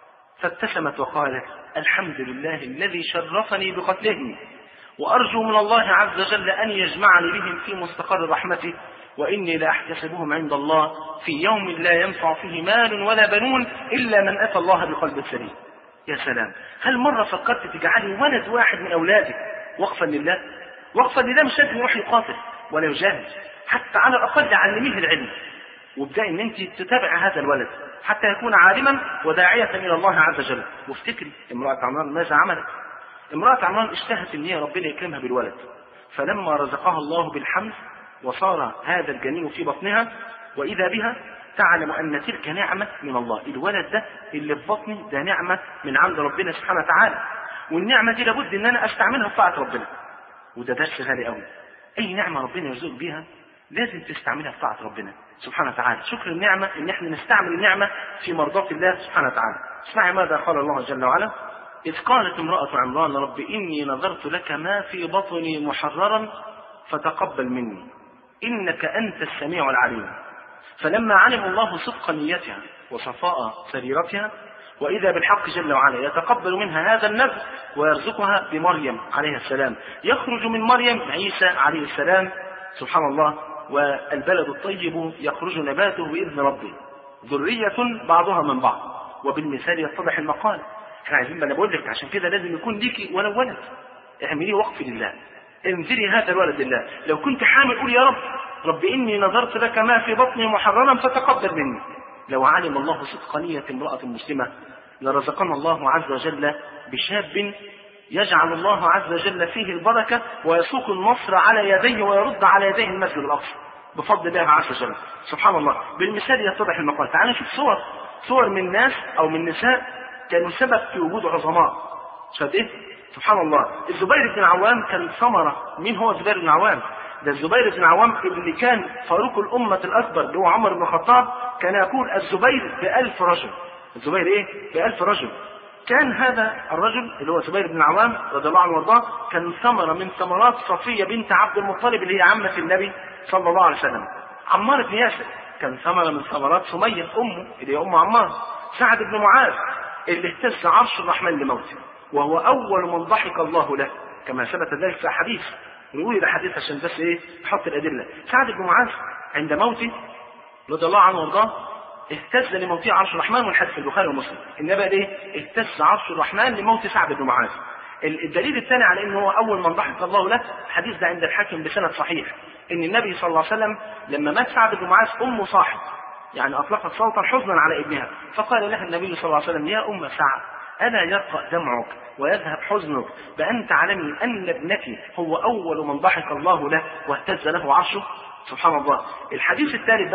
فابتسمت وقالت: الحمد لله الذي شرفني بقتلهم، وأرجو من الله عز وجل أن يجمعني بهم في مستقر رحمته، وإني لأحتسبهم عند الله في يوم لا ينفع فيه مال ولا بنون إلا من أتى الله بقلب سليم. يا سلام، هل مرة فكرت تجعلي ولد واحد من أولادك وقفا لله؟ وقفا لله مش لازم يروح يقاتل ولا يجاهد، حتى على الأقل علميه العلم، وابدأي ان انت تتابع هذا الولد حتى يكون عالما وداعية الى الله عز وجل. وافتكري امرأة عمران ماذا عملت؟ امرأة عمران اشتهت ان هي ربنا يكرمها بالولد، فلما رزقها الله بالحمل وصار هذا الجنين في بطنها، واذا بها تعلم ان تلك نعمة من الله، الولد ده اللي في بطني ده نعمة من عند ربنا سبحانه وتعالى، والنعمة دي لابد ان انا استعملها في طاعة ربنا. وده درس غالي قوي، اي نعمة ربنا يرزقك بيها لازم تستعملها في طاعة ربنا سبحانه وتعالى. شكر النعمة ان احنا نستعمل النعمة في مرضاة الله سبحانه وتعالى. اسمعي ماذا قال الله جل وعلا: إذ قالت امرأة عمران رب إني نذرت لك ما في بطني محررا فتقبل مني إنك أنت السميع العليم. فلما علم الله صدق نيتها وصفاء سريرتها وإذا بالحق جل وعلا يتقبل منها هذا النذر ويرزقها بمريم عليه السلام، يخرج من مريم عيسى عليه السلام سبحان الله، والبلد الطيب يخرج نباته بإذن ربه، ذرية بعضها من بعض، وبالمثال يتضح المقال. احنا عايزين، ما انا بقول لك عشان كده لازم يكون ليكي ولو ولد، اعمليه وقف لله، انذري هذا الولد لله. لو كنت حامل قول يا رب رب إني نذرت لك ما في بطني محررا فتقبل مني. لو علم الله صدق نية امرأة مسلمة لرزقنا الله عز وجل بشاب يجعل الله عز وجل فيه البركة ويسوق النصر على يديه ويرد على يديه المسجد الأقصى بفضل الله عز وجل سبحان الله. بالمثال يتضح المقال. تعال نشوف صور صور من ناس أو من نساء كانوا سبب في وجود عظماء. شاهد إيه؟ سبحان الله. الزبير بن عوام كان ثمرة. مين هو الزبير بن عوام؟ ده الزبير بن عوام اللي كان فاروق الأمة الأكبر اللي هو عمر بن الخطاب كان يقول الزبير بألف رجل. الزبير إيه؟ بألف رجل. كان هذا الرجل اللي هو الزبير بن عوام رضي الله عنه وارضاه كان ثمرة من ثمرات صفية بنت عبد المطلب اللي هي عمة النبي صلى الله عليه وسلم. عمار بن ياسر كان ثمرة من ثمرات سمية أمه اللي هي أم عمار. سعد بن معاذ اللي اهتز عرش الرحمن لموته وهو أول من ضحك الله له كما ثبت ذلك في حديث. نقول ده حديث عشان بس ايه نحط الأدلة. سعد بن معاذ عند موته رضي الله عنه وارضاه اهتز لموته عرش الرحمن، والحديث في البخاري ومسلم. النبي ايه اهتز عرش الرحمن لموت سعد بن معاذ. الدليل الثاني على انه هو اول من ضحك الله له الحديث ده عند الحاكم بسند صحيح ان النبي صلى الله عليه وسلم لما مات سعد بن معاذ امه صاحب يعني اطلقت صوتا حزنا على ابنها، فقال لها النبي صلى الله عليه وسلم يا ام سعد ألا يرقى دمعك ويذهب حزنك بأن تعلمي أن ابنك هو أول من ضحك الله له واهتز له عرشه. سبحان الله. الحديث الثالث بقى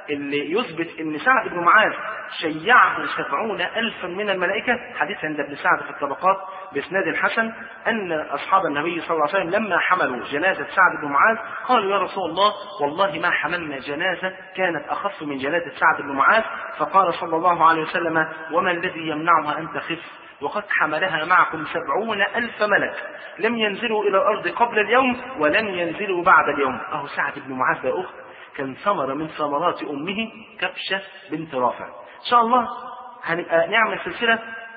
اللي يثبت ان سعد بن معاذ شيعه سبعون ألفا من الملائكة، حديث عند ابن سعد في الطبقات بإسناد حسن، أن أصحاب النبي صلى الله عليه وسلم لما حملوا جنازة سعد بن معاذ قالوا يا رسول الله والله ما حملنا جنازة كانت أخف من جنازة سعد بن معاذ، فقال صلى الله عليه وسلم وما الذي يمنعها أن تخف وقد حملها معكم سبعون ألف ملك لم ينزلوا إلى الأرض قبل اليوم ولن ينزلوا بعد اليوم. أهو سعد بن معاذ يا أخت كان ثمرة من ثمرات أمه كبشة بنت رافع. إن شاء الله هنبقى نعمل سلسلة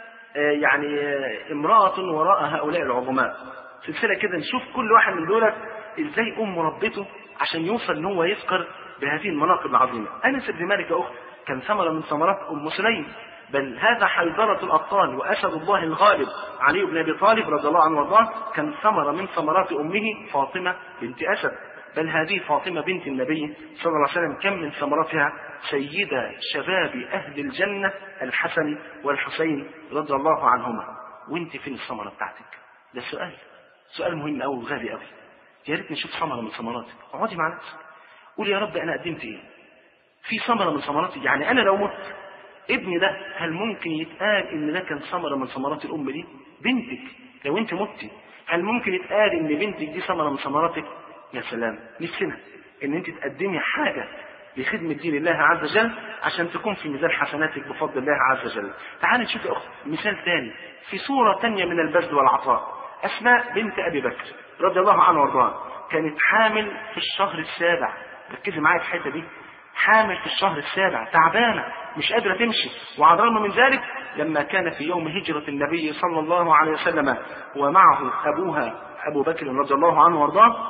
يعني امرأة وراء هؤلاء العظماء، سلسلة كده نشوف كل واحد من دولت إزاي أم ربته عشان يوصل إن هو يفكر بهذه المناقب العظيمة. أنس بن مالك يا أخت كان ثمرة من ثمرات أم سليم، بل هذا حيدرة الأبطال وأسد الله الغالب علي بن أبي طالب رضي الله عنه وارضاه كان ثمرة من ثمرات أمه فاطمة بنت أسد، بل هذه فاطمة بنت النبي صلى الله عليه وسلم كم من ثمراتها سيدة شباب أهل الجنة الحسن والحسين رضي الله عنهما. وانت فين الثمرة بتاعتك؟ ده سؤال سؤال مهم أوي وغالي أوي. يا ريت نشوف ثمرة من ثمراتك. اقعدي مع نفسك قولي يا رب أنا قدمت إيه؟ في ثمرة من ثمراتي، يعني أنا لو مت ابني ده هل ممكن يتقال ان ده كان ثمرة من ثمرات الام دي؟ بنتك لو انت متي هل ممكن يتقال ان بنتك دي ثمرة من ثمراتك؟ يا سلام، نفسنا ان انت تقدمي حاجة لخدمة دين الله عز وجل عشان تكون في ميزان حسناتك بفضل الله عز وجل. تعالي نشوف يا اخت مثال ثاني في صورة ثانية من البذل والعطاء. اسماء بنت ابي بكر رضي الله عنها وارضاها كانت حامل في الشهر السابع، ركزي معايا في الحته دي، حامل في الشهر السابع تعبانة مش قادرة تمشي، وعلى الرغم من ذلك لما كان في يوم هجرة النبي صلى الله عليه وسلم ومعه أبوها أبو بكر رضي الله عنه وارضاه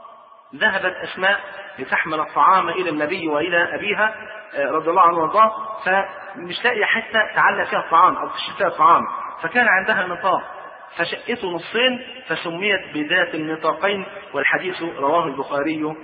ذهبت أسماء لتحمل الطعام إلى النبي وإلى أبيها رضي الله عنه وارضاه، فمش لاقي حتة تعلق فيها الطعام أو تشيل فيها الطعام، فكان عندها نطاق فشقته نصين فسميت بذات النطاقين، والحديث رواه البخاري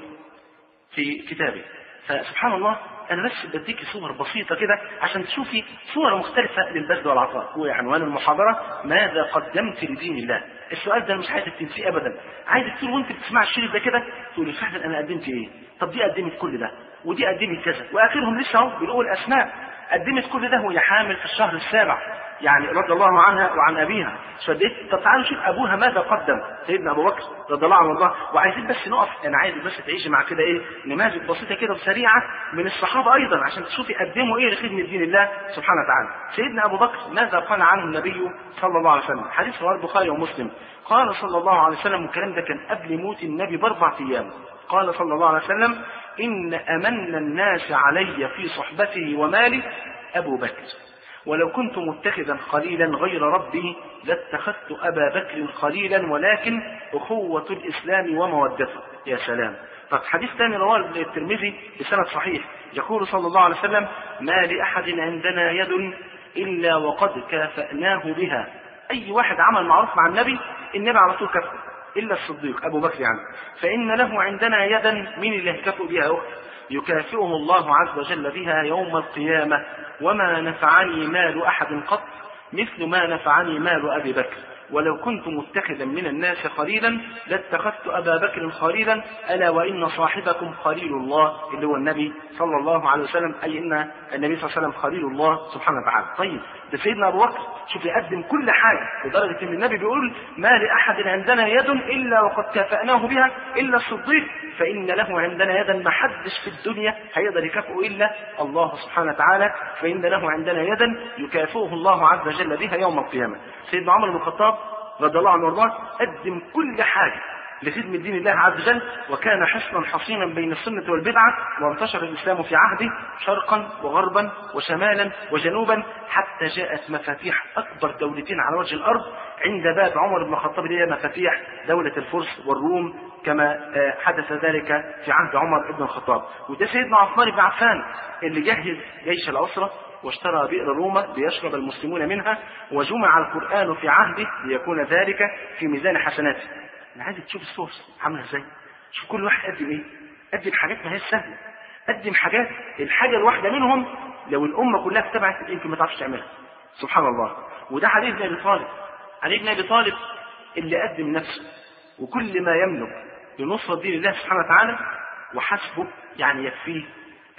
في كتابه. فسبحان الله أنا بس بديكي صور بسيطة كده عشان تشوفي صورة مختلفة للبذل والعطاء. هو عنوان المحاضرة ماذا قدمت لدين الله؟ السؤال ده مش عايزك تنسيه أبدا، عايزك تقول وأنت بتسمع الشريط ده كده تقولي فعلا أنا قدمت إيه؟ طب دي قدمت كل ده ودي قدمت كذا، وآخرهم لسه أهو بنقول أسماء قدمت كل ده وهي حامل في الشهر السابع يعني رضي الله عنها وعن أبيها. شديت طب تعالوا نشوف أبوها ماذا قدم سيدنا أبو بكر رضي الله عنه وارضاه. وعايزين بس نقف، أنا عايز بس تعيشي مع كده إيه نماذج بسيطة كده وسريعة من الصحابة أيضا عشان تشوفي قدموا إيه لخدمة دين الله سبحانه وتعالى. سيدنا أبو بكر ماذا قال عنه النبي صلى الله عليه وسلم؟ حديث رواه البخاري ومسلم. قال صلى الله عليه وسلم، والكلام ده كان قبل موت النبي بأربع أيام، قال صلى الله عليه وسلم إن أمن الناس علي في صحبته ومالي أبو بكر، ولو كنت متخذا خليلا غير ربي لاتخذت أبا بكر خليلا ولكن أخوة الإسلام ومودته. يا سلام. طب حديث ثاني رواه الترمذي بسند صحيح يقول صلى الله عليه وسلم ما لأحد عندنا يد إلا وقد كافأناه بها. أي واحد عمل معروف مع النبي النبي على طول كافأه إلا الصديق أبو بكر يعني، فإن له عندنا يدا من اللي يكافئ بها يكافئه الله عز وجل بها يوم القيامة، وما نفعني مال أحد قط مثل ما نفعني مال أبي بكر، ولو كنت متخذا من الناس خليلا لاتخذت أبا بكر خليلا، ألا وإن صاحبكم خليل الله اللي هو النبي صلى الله عليه وسلم، أي إن النبي صلى الله عليه وسلم خليل الله سبحانه وتعالى. طيب ده سيدنا أبو بكر شوف يقدم كل حاجة لدرجة إن النبي بيقول ما لأحد عندنا يد إلا وقد كافأناه بها إلا الصديق، فإن له عندنا يدا ما حدش في الدنيا هيقدر يكافئه إلا الله سبحانه وتعالى، فإن له عندنا يدا يكافئه الله عز وجل بها يوم القيامة. سيدنا عمر بن الخطاب رضي الله عنه وارضاه قدم كل حاجة لخدمة دين الله عز وجل، وكان حصنا حصينا بين السنة والبدعة، وانتشر الإسلام في عهده شرقا وغربا وشمالا وجنوبا حتى جاءت مفاتيح أكبر دولتين على وجه الأرض عند باب عمر بن الخطاب اللي هي مفاتيح دولة الفرس والروم كما حدث ذلك في عهد عمر بن الخطاب. وده سيدنا عثمان بن عفان اللي جهز جيش العسرة واشترى بئر روما ليشرب المسلمون منها، وجمع القرآن في عهده ليكون ذلك في ميزان حسناته. أنا عايزك تشوف الصور عاملة ازاي، شوف كل واحد قدم ايه، قدم حاجات ما هي سهلة، قدم حاجات الحاجة الواحدة منهم لو الأمة كلها اتبعت يمكن ما تعرفش تعملها. سبحان الله. وده علي بن أبي طالب، علي بن أبي طالب اللي قدم نفسه وكل ما يملك لنصرة دين الله سبحانه وتعالى، وحسبه يعني يكفيه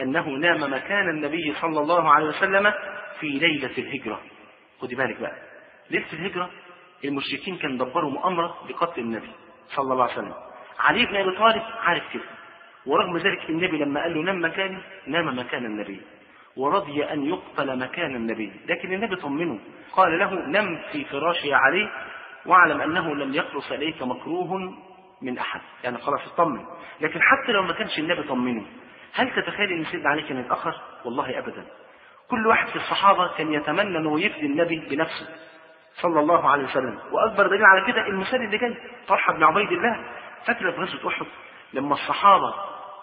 أنه نام مكان النبي صلى الله عليه وسلم في ليلة الهجرة. خدي بالك بقى، ليلة الهجرة المشركين كان دبروا مؤامرة لقتل النبي صلى الله عليه وسلم. علي بن أبي طالب عارف كده، ورغم ذلك النبي لما قال له نام مكاني نام مكان النبي، ورضي أن يقتل مكان النبي. لكن النبي طمنه، قال له نم في فراش يا علي، واعلم أنه لم يخلص إليك مكروه من أحد. يعني خلاص اطمن. لكن حتى لو ما كانش النبي طمنه، هل تتخيل أن سيدنا علي كان يتأخر؟ والله أبدا. كل واحد في الصحابة كان يتمنى أنه يفدي النبي بنفسه صلى الله عليه وسلم. وأكبر دليل على كده المثال اللي جاي، طلحة بن عبيد الله. فاكر في غزوة أحد لما الصحابة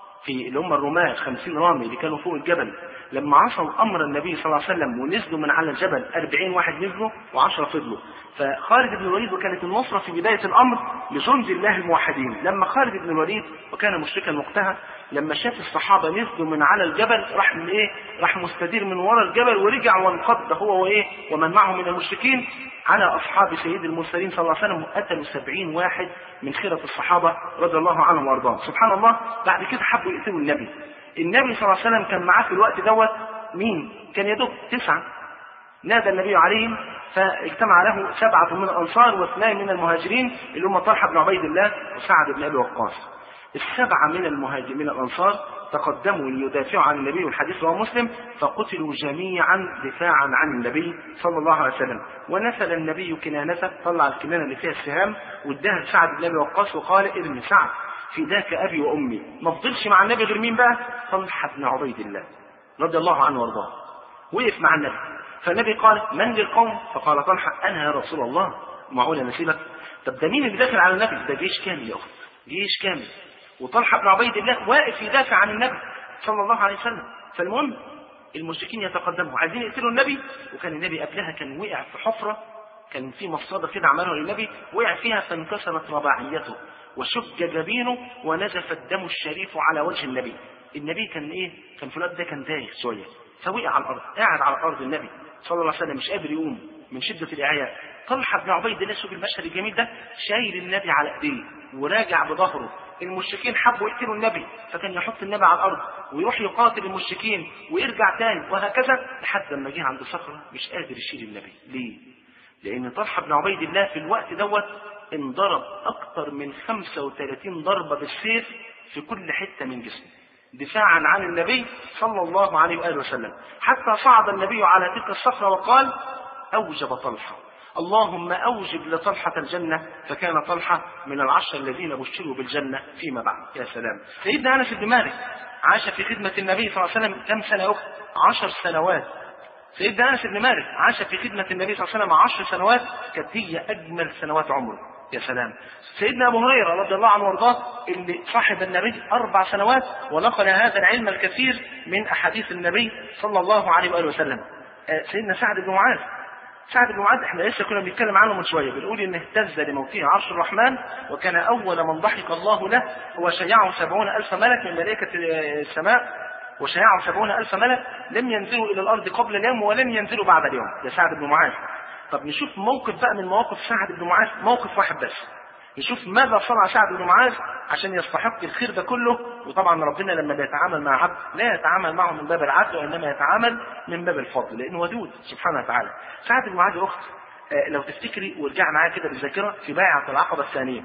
في اللي هم الرماة خمسين رامي اللي كانوا فوق الجبل، لما عصوا أمر النبي صلى الله عليه وسلم ونزلوا من على الجبل أربعين واحد نزلوا وعشرة فضلوا، فخالد بن الوليد وكانت النصرة في بداية الأمر لجند الله الموحدين. لما خالد بن الوليد وكان مشركا وقتها، لما شاف الصحابة نزلوا من على الجبل راح من إيه؟ راح مستدير من وراء الجبل ورجع وانقض هو وإيه ومن معه من المشركين على أصحاب سيد المرسلين صلى الله عليه وسلم، وقتلوا سبعين واحد من خيرة الصحابة رضي الله عنهم وارضاهم. سبحان الله. بعد كده حبوا يقتلوا النبي. النبي صلى الله عليه وسلم كان معاه في الوقت دوت مين؟ كان يدوب تسعة. نادى النبي عليهم فاجتمع له سبعة من الأنصار واثنين من المهاجرين اللي هم طلحة بن عبيد الله وسعد بن أبي وقاص. السبعة من المهاجرين من الأنصار تقدموا ليدافعوا عن النبي، والحديث رواه مسلم، فقتلوا جميعا دفاعا عن النبي صلى الله عليه وسلم. ونسل النبي كنانته، طلع الكنانة اللي فيها السهام واداها لسعد بن أبي وقاص وقال ارمي سعد فداك أبي وأمي. ما فضلش مع النبي غير مين بقى؟ طلحة بن عبيد الله رضي الله عنه وارضاه، وقف مع النبي. فالنبي قال من للقوم؟ فقال طلحة أنا يا رسول الله. معقولة نسيبك؟ طب ده مين اللي داخل على النبي؟ ده جيش كامل يا أخت، جيش كامل، وطلحة بن عبيد الله واقف يدافع عن النبي صلى الله عليه وسلم. فالمهم المشركين يتقدموا عايزين يقتلوا النبي، وكان النبي قبلها كان وقع في حفرة، كان في مصادة كده عملها للنبي، وقع فيها فانكسرت رباعيته وشج جبينه ونزف الدم الشريف على وجه النبي. النبي كان ايه؟ كان في الوقت ده كان تايه شويه، فوقع على الارض، قاعد على الارض النبي صلى الله عليه وسلم مش قادر يقوم من شده الاعياء. طلحه بن عبيد الله، شوف المشهد الجميل ده، شايل النبي على ايديه وراجع بظهره. المشركين حبوا يقتلوا النبي، فكان يحط النبي على الارض ويروح يقاتل المشركين ويرجع تاني وهكذا لحد لما جه عند صخره مش قادر يشيل النبي. ليه؟ لان طلحه بن عبيد الله في الوقت دوت انضرب اكثر من خمسة وثلاثين ضربه بالسيف في كل حته من جسمه دفاعا عن النبي صلى الله عليه واله وسلم، حتى صعد النبي على تلك الصخره وقال اوجب طلحه اللهم اوجب لطلحه الجنه، فكان طلحه من العشر الذين بشروا بالجنه فيما بعد. يا سلام. سيدنا انس بن مالك عاش في خدمه النبي صلى الله عليه وسلم كم سنه اخرى؟ عشر سنوات. سيدنا انس بن مالك عاش في خدمه النبي صلى الله عليه وسلم عشر سنوات، كانت هي اجمل سنوات عمره. يا سلام. سيدنا ابو هريره رضي الله عنه وارضاه اللي صاحب النبي اربع سنوات ونقل هذا العلم الكثير من احاديث النبي صلى الله عليه واله وسلم. سيدنا سعد بن معاذ، سعد بن معاذ احنا لسه كنا بنتكلم عنه من شويه، بنقول ان اهتز لموته عرش الرحمن، وكان اول من ضحك الله له هو شيعه سبعون الف ملك من ملائكه السماء، وشيعه سبعون الف ملك لم ينزلوا الى الارض قبل اليوم ولن ينزلوا بعد اليوم. ده سعد بن معاذ. طب نشوف موقف بقى من مواقف سعد بن معاذ، موقف واحد بس، نشوف ماذا صنع سعد بن معاذ عشان يستحق الخير ده كله. وطبعا ربنا لما بيتعامل مع عبد لا يتعامل معه من باب العدل، وانما يتعامل من باب الفضل، لانه ودود سبحانه وتعالى. سعد بن معاذ اخت آه لو تفتكري وارجع معايا كده بالذاكره في بيعه العقبه الثانيه،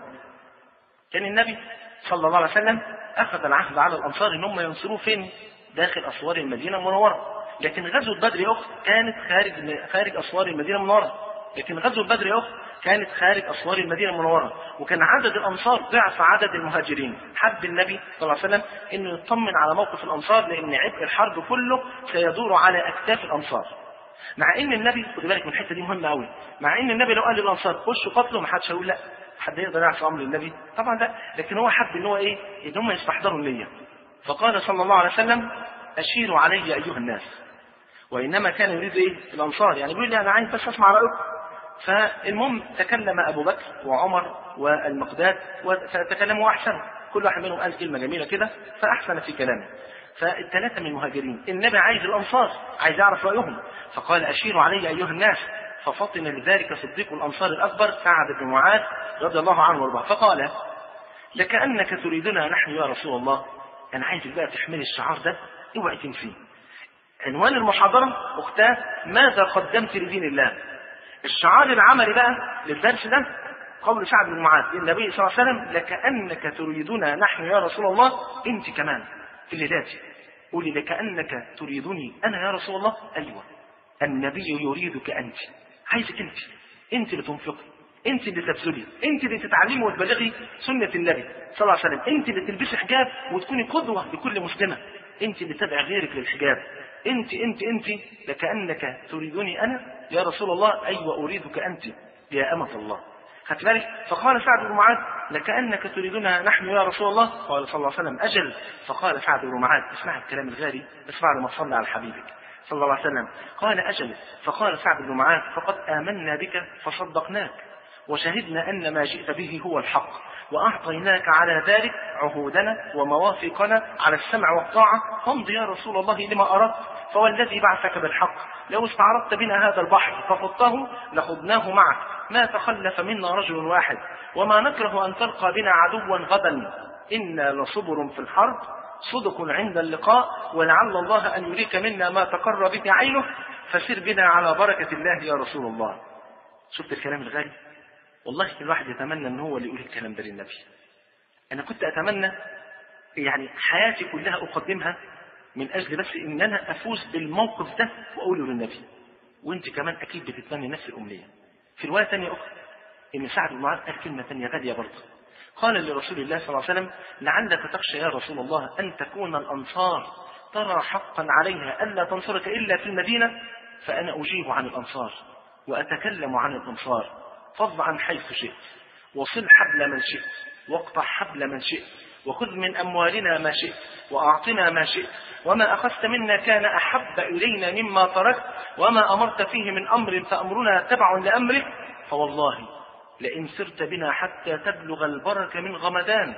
كان النبي صلى الله عليه وسلم اخذ العهد على الانصار ان هم ينصروه فين؟ داخل اسوار المدينه المنوره. لكن غزوه بدر يا اخت كانت خارج خارج اسوار المدينه المنوره. لكن غزوه بدر يا اخت كانت خارج اسوار المدينه المنوره، وكان عدد الانصار ضعف عدد المهاجرين. حب النبي صلى الله عليه وسلم انه يطمن على موقف الانصار، لان عبء الحرب كله سيدور على اكتاف الانصار. مع ان النبي، خد بالك من الحته دي مهمه قوي، مع ان النبي لو قال للانصار خشوا قتلوا ما حدش هيقول لا، حد يقدر يعصي امر النبي؟ طبعا لا. لكن هو حب ان هو ايه؟ ان هم يستحضروا النيه. فقال صلى الله عليه وسلم اشيروا علي ايها الناس. وانما كان يريد ايه؟ الانصار، يعني بيقول لي انا عايز بس اسمع رايكم. فالمهم تكلم ابو بكر وعمر والمقداد فتكلموا احسن، كل واحد منهم قال كلمه جميله كده فاحسن في كلامه. فالثلاثه من المهاجرين النبي عايز الانصار، عايز يعرف رايهم، فقال اشيروا علي ايها الناس. ففطن لذلك صديق الانصار الاكبر سعد بن معاذ رضي الله عنه وارضاه، فقال لكأنك تريدنا نحن يا رسول الله. انا عايزك بقى تحمل الشعار ده اوعي تنسيه. عنوان المحاضرة أختاه ماذا قدمت لدين الله. الشعار العملي بقى للدرس ده قول سعد بن معاذ للنبي صلى الله عليه وسلم لكأنك تريدنا نحن يا رسول الله. انت كمان في الليلات قولي لكأنك تريدني أنا يا رسول الله. أيوة النبي يريدك أنت، عايزك أنت، أنت اللي تنفقي، أنت اللي تبذلي، أنت اللي تتعلمي وتبلغي سنة النبي صلى الله عليه وسلم، أنت اللي تلبسي حجاب وتكوني قدوة لكل مسلمة، أنت اللي تبعي غيرك للحجاب، أنت أنت أنت لكأنك تريدني أنا يا رسول الله. أيوة أريدك أنت يا أمة الله. خدت بالك؟ فقال سعد بن معاذ لكأنك تريدنا نحن يا رسول الله. قال صلى الله عليه وسلم أجل. فقال سعد بن معاذ اسمع الكلام الغالي بس بعد ما تصلي على حبيبك صلى الله عليه وسلم. قال أجل. فقال سعد بن معاذ فقد آمنا بك فصدقناك وشهدنا أن ما جئت به هو الحق وأعطيناك على ذلك عهودنا ومواثيقنا على السمع والطاعة فامض يا رسول الله لما أردت. فوالذي بعثك بالحق لو استعرضت بنا هذا البحر فخضته لخضناه معك ما تخلف منا رجل واحد وما نكره أن تلقى بنا عدوا غدا إنا لصبر في الحرب صدق عند اللقاء ولعل الله أن يريك منا ما تقر به عينه فسر بنا على بركة الله يا رسول الله. شفت الكلام الغالي؟ والله الواحد يتمنى أن هو اللي يقول الكلام ده للنبي. أنا كنت أتمنى يعني حياتي كلها أقدمها من أجل بس إن أنا أفوز بالموقف ده وأقوله للنبي. وأنت كمان أكيد بتتمنى نفس الأمنية. في رواية ثانية أخرى إن سعد بن معاذ قال كلمة ثانية غالية برضه. قال لرسول الله صلى الله عليه وسلم لعلك تخشى يا رسول الله أن تكون الأنصار ترى حقا عليها ألا تنصرك إلا في المدينة فأنا أجيب عن الأنصار وأتكلم عن الأنصار فض عن حيث شئت وصل حبل من شئت واقطع حبل من شئت وخذ من أموالنا ما شئت وأعطنا ما شئت وما أخذت منا كان أحب إلينا مما تركت وما أمرت فيه من أمر فأمرنا تبع لأمرك فوالله لئن سرت بنا حتى تبلغ البرك من غمدان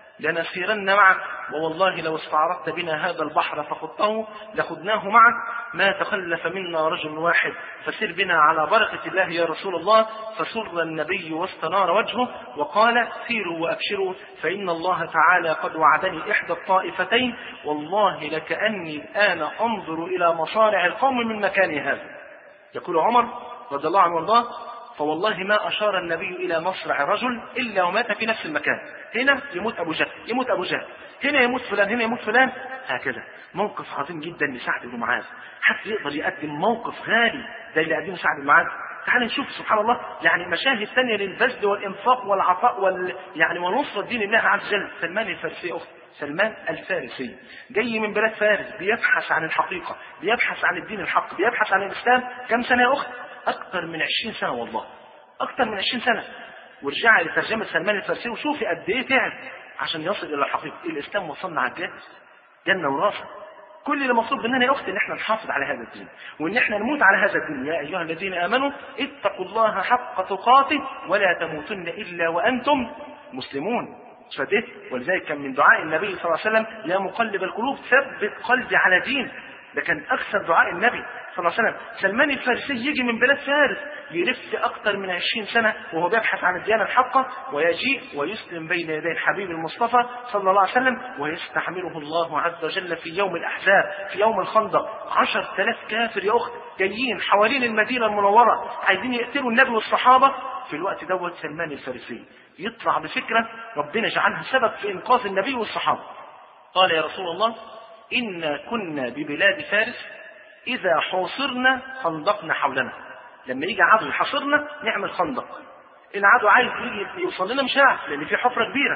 لنسيرن معك ووالله لو استعرضت بنا هذا البحر فخضته لخذناه معك ما تخلف منا رجل واحد فسر بنا على بركة الله يا رسول الله. فسر النبي واستنار وجهه وقال سيروا وأبشروا فإن الله تعالى قد وعدني إحدى الطائفتين والله لكأني الآن أنظر إلى مصارع القوم من مكان هذا. يقول عمر رضي الله عنه وارضاه فوالله ما أشار النبي إلى مصرع رجل إلا ومات في نفس المكان. هنا يموت أبو جهل يموت أبو جهل هنا يموت فلان هنا يموت فلان هكذا. موقف عظيم جدا لسعد بن معاذ. حتى يقدر يقدم موقف غالي زي اللي قدمه سعد بن معاذ. تعال نشوف سبحان الله يعني مشاهد ثانية للبذل والإنفاق والعطاء وال يعني ونصرة دين الله عز وجل. سلمان الفارسي أخت سلمان الفارسي جاي من بلاد فارس بيبحث عن الحقيقة بيبحث عن الدين الحق بيبحث عن الإسلام. كم سنة يا أخت؟ أكثر من عشرين سنة والله أكثر من عشرين سنة. ورجع لترجمة سلمان الفارسي وشوفي قد إيه تعب عشان يصل إلى الحقيقة. الإسلام وصلنا على الجنة جنة وراثة. كل اللي مطلوب مننا يا أختي إن إحنا نحافظ على هذا الدين وإن إحنا نموت على هذا الدين. يا أيها الذين آمنوا اتقوا الله حق تقاته ولا تموتن إلا وأنتم مسلمون. فده ولذلك كان من دعاء النبي صلى الله عليه وسلم يا مقلب القلوب ثبت قلبي على دين. ده كان أكثر دعاء النبي صلى الله عليه وسلم. سلمان الفارسي يجي من بلاد فارس يلف أكثر من عشرين سنة وهو بيبحث عن الديانة الحقة ويجيء ويسلم بين يدي الحبيب المصطفى صلى الله عليه وسلم ويستحمله الله عز وجل في يوم الأحزاب في يوم الخندق. عشر تلاف كافر يا أخت جايين حوالين المدينة المنورة عايزين يقتلوا النبي والصحابة. في الوقت دوت سلمان الفارسي يطلع بفكرة ربنا جعلها سبب في إنقاذ النبي والصحابة. قال يا رسول الله إنا كنا ببلاد فارس إذا حوصرنا خندقنا حولنا. لما يجي عدو يحاصرنا نعمل خندق. العدو عايز يجي يوصل لنا مش عارف لأن في حفرة كبيرة.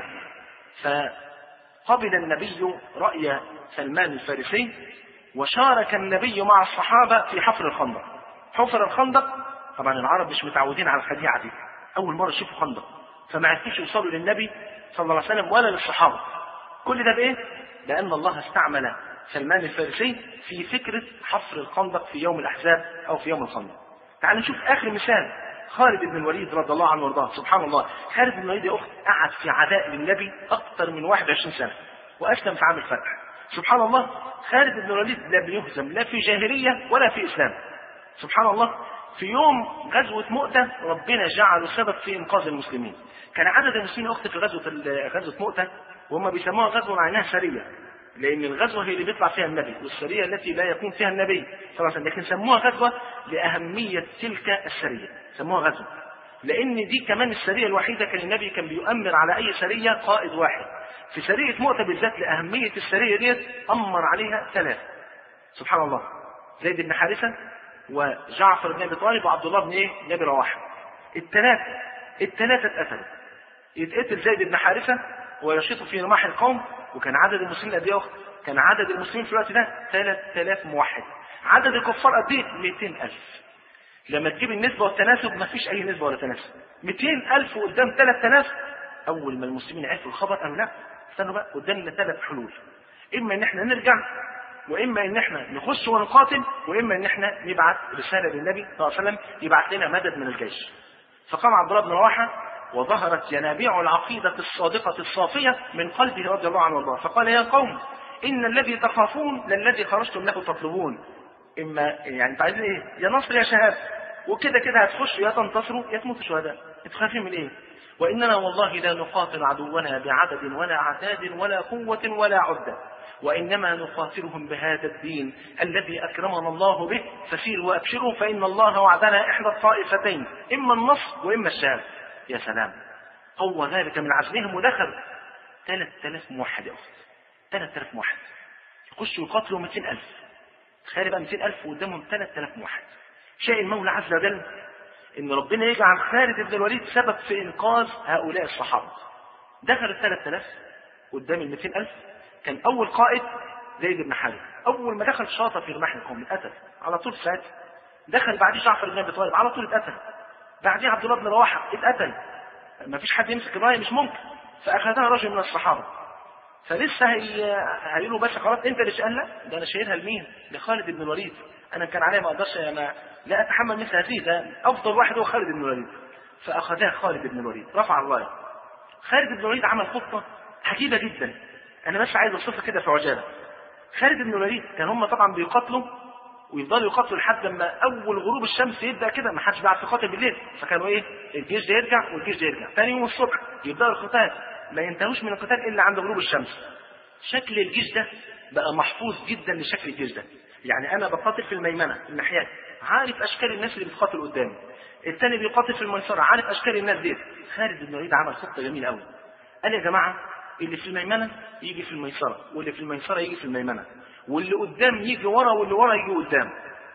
فقبل النبي رأي سلمان الفارسي وشارك النبي مع الصحابة في حفر الخندق. حفر الخندق طبعا العرب مش متعودين على الخديعة دي أول مرة يشوفوا خندق فما عرفوش يوصلوا للنبي صلى الله عليه وسلم ولا للصحابة. كل ده بإيه؟ لأن الله استعمل سلمان الفارسي في فكرة حفر الخندق في يوم الأحزاب أو في يوم الخندق. تعالوا نشوف آخر مثال خالد بن الوليد رضي الله عنه وارضاه. سبحان الله خالد بن الوليد يا أخت قعد في عداء للنبي أكثر من واحد وعشرين سنة وأسلم في عام الفتح. سبحان الله خالد بن الوليد لم يهزم لا في جاهلية ولا في إسلام. سبحان الله في يوم غزوة مؤتة ربنا جعله سبب في إنقاذ المسلمين. كان عدد المسلمين أخت في غزوة غزوة مؤتة وهم بيسموها غزوة معناها سرية لأن الغزوة هي اللي بيطلع فيها النبي، والسرية التي لا يكون فيها النبي صلى الله عليه وسلم، لكن سموها غزوة لأهمية تلك السرية، سموها غزوة لأن دي كمان السرية الوحيدة كان النبي كان بيؤمر على أي سرية قائد واحد. في سرية مؤتة بالذات لأهمية السرية ديت أمر عليها ثلاثة، سبحان الله، زيد بن حارثة وجعفر بن أبي طالب وعبد الله بن إيه؟ بن أبي رواحة. الثلاثة الثلاثة اتقتلوا. يتقتل زيد بن حارثة ويشيط في رماح القوم، وكان عدد المسلمين قد ايه؟ كان عدد المسلمين في الوقت ده ثلاثة آلاف موحد. عدد الكفار قد ايه؟ مئتين ألف. لما تجيب النسبة والتناسب ما فيش أي نسبة ولا تناسب. مئتين ألف قدام ثلاثة آلاف. أول ما المسلمين عرفوا الخبر قالوا لا استنوا بقى، قدامنا ثلاث حلول، إما إن إحنا نرجع، وإما إن إحنا نخش ونقاتل، وإما إن إحنا نبعث رسالة للنبي صلى الله عليه وسلم يبعث لنا مدد من الجيش. فقام عبد الله بن رواحة وظهرت ينابيع العقيدة الصادقة الصافية من قلبه رضي الله عنه وارضاه، فقال يا قوم إن الذي تخافون للذي خرجتم له تطلبون. إما يعني عايزين إيه؟ يا نصر يا شهادة، وكده كده هتخشوا يا تنتصروا يا تموتوا شهداء. انتوا خايفين من إيه؟ وإننا والله لا نقاتل عدونا بعدد ولا عتاد ولا قوة ولا عدة، وإنما نقاتلهم بهذا الدين الذي أكرمنا الله به، فسيروا وأبشروا فإن الله وعدنا إحدى الطائفتين، إما النصر وإما الشهادة. يا سلام، قوى ذلك من عزمهم ودخل ثلاثة آلاف موحد يا أخت، ثلاثة آلاف موحد يخشوا يقاتلوا مئتين ألف. تخيل بقى مئتين ألف قدامهم ثلاثة آلاف موحد. شاء المولى عز وجل إن ربنا يجعل خالد بن الوليد سبب في إنقاذ هؤلاء الصحابة. دخل الثلاثة آلاف قدام المئتين ألف. كان أول قائد زيد بن حارثة، أول ما دخل شاطة في رماح القوم اتقتل على طول ساعتها. دخل بعديه جعفر بن أبي طالب على طول اتقتل. بعديه عبد الله بن رواحة اتقتل. ما فيش حد يمسك الراية، مش ممكن. فأخذها رجل من الصحابة. فلسه هيقولوا بس خلاص أنت اللي شايلها؟ لا، ده أنا شايلها لمين؟ لخالد بن الوليد. أنا كان عليا ما أقدرش، أنا لا أتحمل مثل هذه، ده أفضل واحد هو خالد بن الوليد. فأخذها خالد بن الوليد، رفع الراية. خالد بن الوليد عمل خطة عجيبة جدا، أنا بس عايز أوصفها كده في عجالة. خالد بن الوليد كان هم طبعا بيقاتلوا ويفضلوا يقاتلوا لحد لما اول غروب الشمس يبدا كده، ما حدش بيعرف يقاتل بالليل. فكانوا ايه؟ الجيش ده يرجع والجيش ده يرجع، ثاني يوم الصبح يبداوا القتال، ما ينتهوش من القتال الا عند غروب الشمس. شكل الجيش ده بقى محفوظ جدا لشكل الجيش ده. يعني انا بقاتل في الميمنه في الناحيه، عارف اشكال الناس اللي بتقاتل قدامي، الثاني بيقاتل في الميسره عارف اشكال الناس دي. خالد بن الوليد عمل خطه جميله قوي. قال يا جماعه اللي في الميمنه يجي في الميسره، واللي في الميسره يجي في الميمنه، واللي قدام يجي ورا، واللي ورا يجي قدام،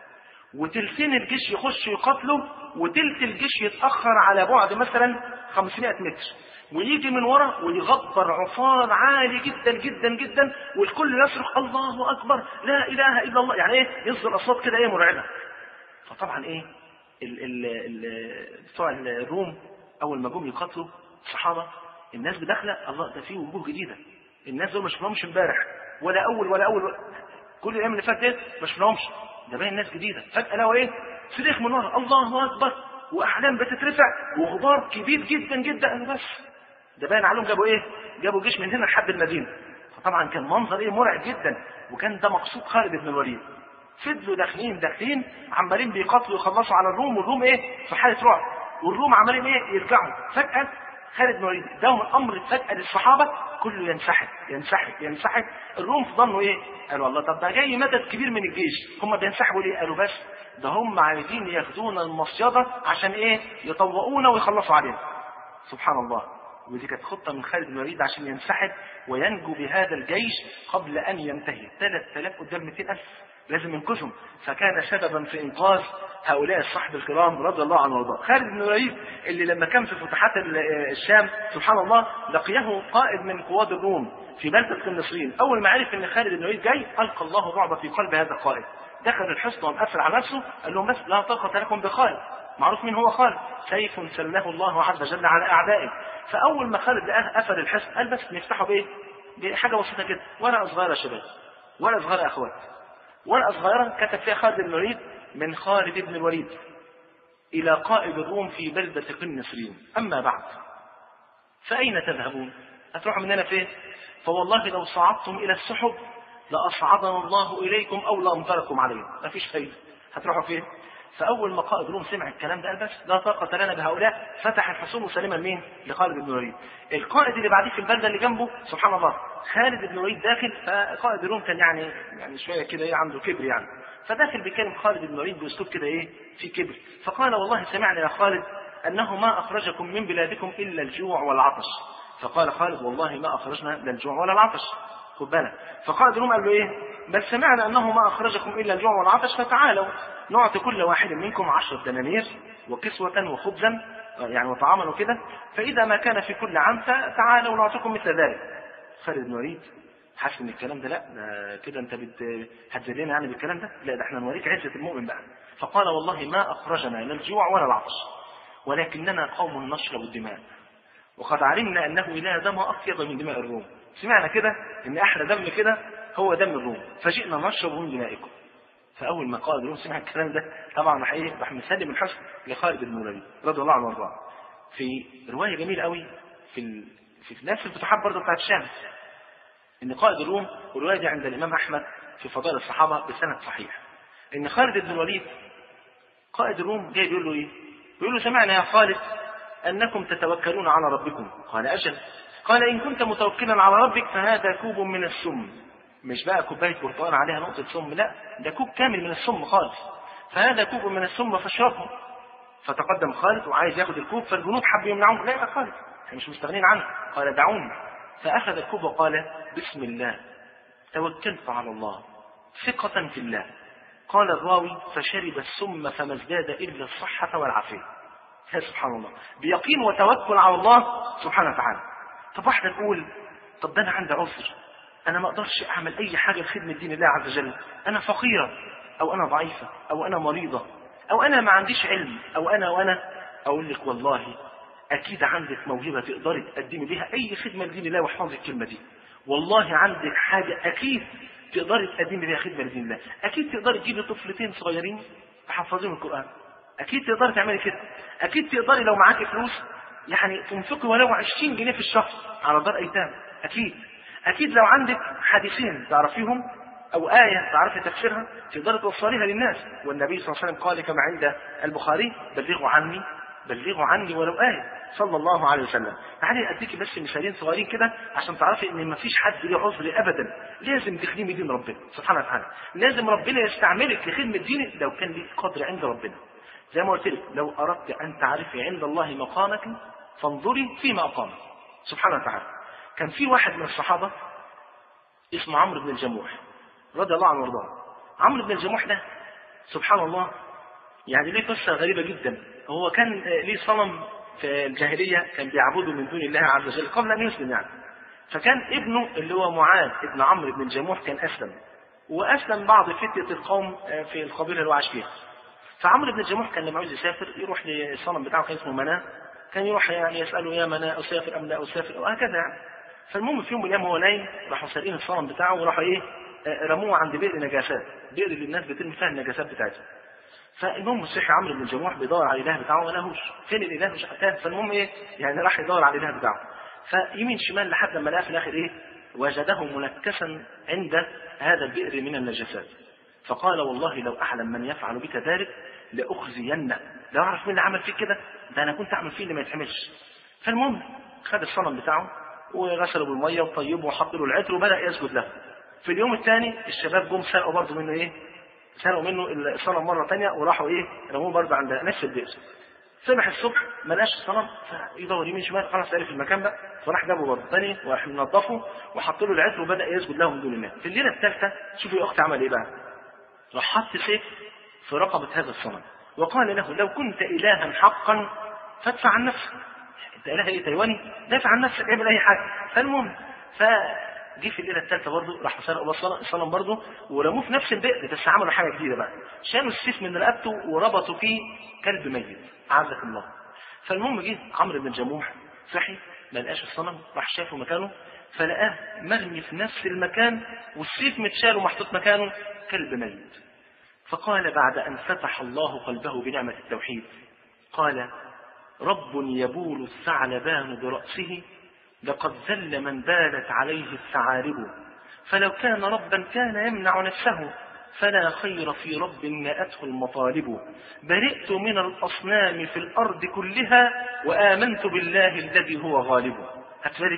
وتلتين الجيش يخش يقاتلوا، وتلت الجيش يتأخر على بعد مثلا خمسمائة متر، ويجي من ورا ويغبر عصار عالي جدا جدا جدا، والكل يصرخ الله أكبر لا إله إلا الله، يعني إيه؟ يصدر أصوات كده إيه مرعبة. فطبعا إيه ال ال ال بتوع الروم أول ما جم يقاتلوا الصحابة، الناس بداخلة الله ده فيه وجوه جديدة، الناس دول ما شفناهمش امبارح ولا أول ولا أول ولا. كل الأيام اللي فاتت ما شفناهمش، ده باين ناس جديدة. فجأة لقوا ايه؟ صريخ من ورا الله اكبر، واحلام بتترفع، وغبار كبير جدا جدا. قالوا بس ده باين عليهم جابوا ايه؟ جابوا جيش من هنا لحد المدينة. فطبعا كان منظر ايه؟ مرعب جدا، وكان ده مقصود خالد بن الوليد. فضلوا داخلين داخلين عمالين بيقاتلوا يخلصوا على الروم، والروم ايه؟ في حالة رعب، والروم عمالين ايه؟ يرجعوا. فجأة خالد بن الوليد اداهم الامر فجأة للصحابة، كله ينسحب ينسحب ينسحب. الروم ظنوا ايه؟ قالوا الله طب ده جاي مدد كبير من الجيش، هم بينسحبوا ليه؟ قالوا بس ده هم عايزين ياخدونا المصيدة عشان ايه؟ يطوقونا ويخلصوا علينا. سبحان الله. ودي كانت خطة من خالد بن الوليد عشان ينسحب وينجو بهذا الجيش قبل ان ينتهي. ثلاثة آلاف قدام مئتين ألف لازم ينقذهم، فكان سببا في انقاذ هؤلاء الصحابة الكرام رضي الله عنهم وارضاهم. خالد بن الوليد اللي لما كان في فتوحات الشام سبحان الله لقيه قائد من قواد الروم في بلدة النصرين، اول ما عرف ان خالد بن الوليد جاي القى الله الرعب في قلب هذا القائد، دخل الحصن ومقفل على نفسه، قال لهم بس لا طاقة لكم بخالد. معروف مين هو خالد؟ سيف سله الله عز وجل على اعدائه. فاول ما خالد قفل الحصن قال بس نفتحه بايه؟ بحاجه بسيطه كده، ورقه صغيره يا شباب، ورقه صغيره يا اخوات، ورقه صغيره كتب فيها خالد بن الوليد من خالد بن الوليد الى قائد الروم في بلدة النصرين، اما بعد فاين تذهبون؟ هتروحوا مننا فين؟ فوالله لو صعدتم الى السحب لاصعدنا الله اليكم او لامطركم عليهم. ما فيش فايده، هتروحوا فين؟ فأول ما قائد روم سمع الكلام ده قال بس لا طاقة لنا بهؤلاء، فتح الحصون وسلمها لمين؟ لخالد بن الوليد. القائد اللي بعديه في البلدة اللي جنبه سبحان الله خالد بن الوليد داخل، فقائد روم كان يعني يعني شوية كده ايه عنده كبر يعني، فداخل بيكلم خالد بن الوليد بأسلوب كده ايه في كبر، فقال والله سمعنا يا خالد أنه ما أخرجكم من بلادكم إلا الجوع والعطش. فقال خالد والله ما أخرجنا لا الجوع ولا العطش، خد بالك. فقائد روم قال له ايه؟ بل سمعنا أنه ما أخرجكم إلا الجوع والعطش، فتعالوا نعطي كل واحد منكم عشرة دنانير وكسوة وخبزا يعني وطعاما وكده، فإذا ما كان في كل عام فتعالوا نعطيكم مثل ذلك. خالد بن الوليد حاسس ان الكلام ده لا ده كده انت بتهزلنا يعني بالكلام ده، لا ده احنا نوريك عزة المؤمن بقى. فقال والله ما أخرجنا لا الجوع ولا العطش، ولكننا قوم نشرب الدماء، وقد علمنا أنه لا دم أفيض من دماء الروم. سمعنا كده ان احلى دم كده هو دم الروم، فجئنا نشرب من دمائكم. فأول ما قائد الروم سمع الكلام ده طبعا راح ايه راح مسلم الحسن لخالد بن الوليد رضي الله عنه وارضاه. في رواية جميلة قوي في ال... في نفس الفتوحات برضه بتاعت الشام ان قائد الروم، والرواية دي عند الإمام أحمد في فضائل الصحابة بسند صحيح، ان خالد بن الوليد قائد الروم جاي بيقول له ايه؟ بيقول له سمعنا يا خالد أنكم تتوكلون على ربكم. قال أجل. قال إن كنت متوكلا على ربك فهذا كوب من السم، مش بقى كوباية برتقال عليها نقطة سم، لا ده كوب كامل من السم خالص، فهذا كوب من السم فاشربه. فتقدم خالد وعايز ياخد الكوب، فالجنود حبوا يمنعوه، لا يا خالد احنا مش مستغنين عنه. قال دعوني. فأخذ الكوب وقال بسم الله توكلت على الله ثقة في الله. قال الراوي فشرب السم فما ازداد إلا الصحة والعافية. يا سبحان الله، بيقين وتوكل على الله سبحانه وتعالى. طب واحدة نقول طب ده أنا عندي عذر، أنا ما أقدرش أعمل أي حاجة لخدمة دين الله عز وجل، أنا فقيرة أو أنا ضعيفة أو أنا مريضة أو أنا ما عنديش علم أو أنا وأنا أقول لك والله أكيد عندك موهبة تقدري تقدمي بها أي خدمة لدين الله، واحفظي الكلمة دي، والله عندك حاجة أكيد تقدري تقدمي بها خدمة لدين الله، أكيد تقدري تجيبي طفلتين صغيرين تحفظيهم القرآن، أكيد تقدري تعملي كده، أكيد تقدري لو معاكي فلوس يعني تنفقي ولو عشرين جنيه في الشهر على دار أيتام، أكيد أكيد لو عندك حديثين تعرفيهم أو آية تعرفي تفسيرها تقدري توصليها للناس. والنبي صلى الله عليه وسلم قال كما عند البخاري بلغوا عني بلغوا عني ولو آية صلى الله عليه وسلم. تعالي أديكي بس مثالين صغيرين كده عشان تعرفي إن ما فيش حد له عذر أبدا، لازم تخدمي دين ربنا سبحانه وتعالى، لازم ربنا يستعملك لخدمة دينك لو كان لك قدر عند ربنا. زي ما قلت لك لو أردت أن تعرفي عند الله مقامك فانظري فيما أقامك سبحانه وتعالى. كان في واحد من الصحابة اسمه عمرو بن الجموح رضي الله عنه وارضاه. عمرو بن الجموح ده سبحان الله يعني ليه قصة غريبة جدا. هو كان ليه صنم في الجاهلية كان بيعبده من دون الله عز وجل قبل أن يسلم يعني. فكان ابنه اللي هو معاذ ابن عمرو بن الجموح كان أسلم، وأسلم بعض فتية القوم في القبيلة اللي هو عاش فيها. فعمرو بن الجموح كان لما عاوز يسافر يروح للصنم بتاعه كان اسمه مناه، كان يروح يعني يسأله يا مناه أسافر أم لا أسافر وهكذا يعني. فالمهم في يوم من الأيام هو نايم راحوا سارقين الصنم بتاعه وراحوا إيه رموه عند بئر نجاسات، بئر اللي الناس بترمي فيها النجاسات بتاعتها. فالمهم صحي عمرو بن الجموح بيدور على الاله بتاعه ما لهوش، فين الاله مش عارف. فالمهم ايه يعني راح يدور على الاله بتاعه، فيمين شمال لحد ما لقى في الاخر ايه وجده منكسا عند هذا البئر من النجاسات. فقال والله لو اعلم من يفعل بك ذلك لاخزينه، لو اعرف مين اللي عمل فيك كده ده انا كنت اعمل فيه اللي ما يتعملش. فالمهم خد الصنم بتاعه وغسله بالميه وطيبه وحط له العطر وبدا يسجد له. في اليوم الثاني الشباب جم سرقوا برضه منه ايه سرقوا منه الصنم مرة تانية وراحوا ايه رموه برضه عند نفس البئر. صبح الصبح ما لقاش الصنم فيدور يمين شمال خلاص عرف المكان بقى، فراح جابه برضه تاني وراح منضفه وحط له العطر وبدا يسجد له من دون الله. في الليله الثالثه شوفوا يا اختي عمل ايه بقى، راح حط سيف في رقبه هذا الصنم وقال له لو كنت الها حقا فادفع عن نفسك، انت اله ايه تايواني دافع عن نفسك اعمل اي حاجه. فالمهم ف جه في الليله الثالثه برضه راح سرقوا الصنم برضه ورموه في نفس البئر، بس عملوا حاجه جديده بقى، شالوا السيف من رقبته وربطوا فيه كلب ميت عزك الله. فالمهم جه عمرو بن الجموح صحي ما لقاش الصنم، راح شافه مكانه فلقاه مرمي في نفس المكان والسيف متشال ومحطوط مكانه كلب ميت. فقال بعد ان فتح الله قلبه بنعمه التوحيد قال رب يبول الثعلبان براسه لقد ذل من بالت عليه الثعالب، فلو كان ربا كان يمنع نفسه فلا خير في رب نأته المطالب، برئت من الأصنام في الأرض كلها وآمنت بالله الذي هو غالب. هتفرق.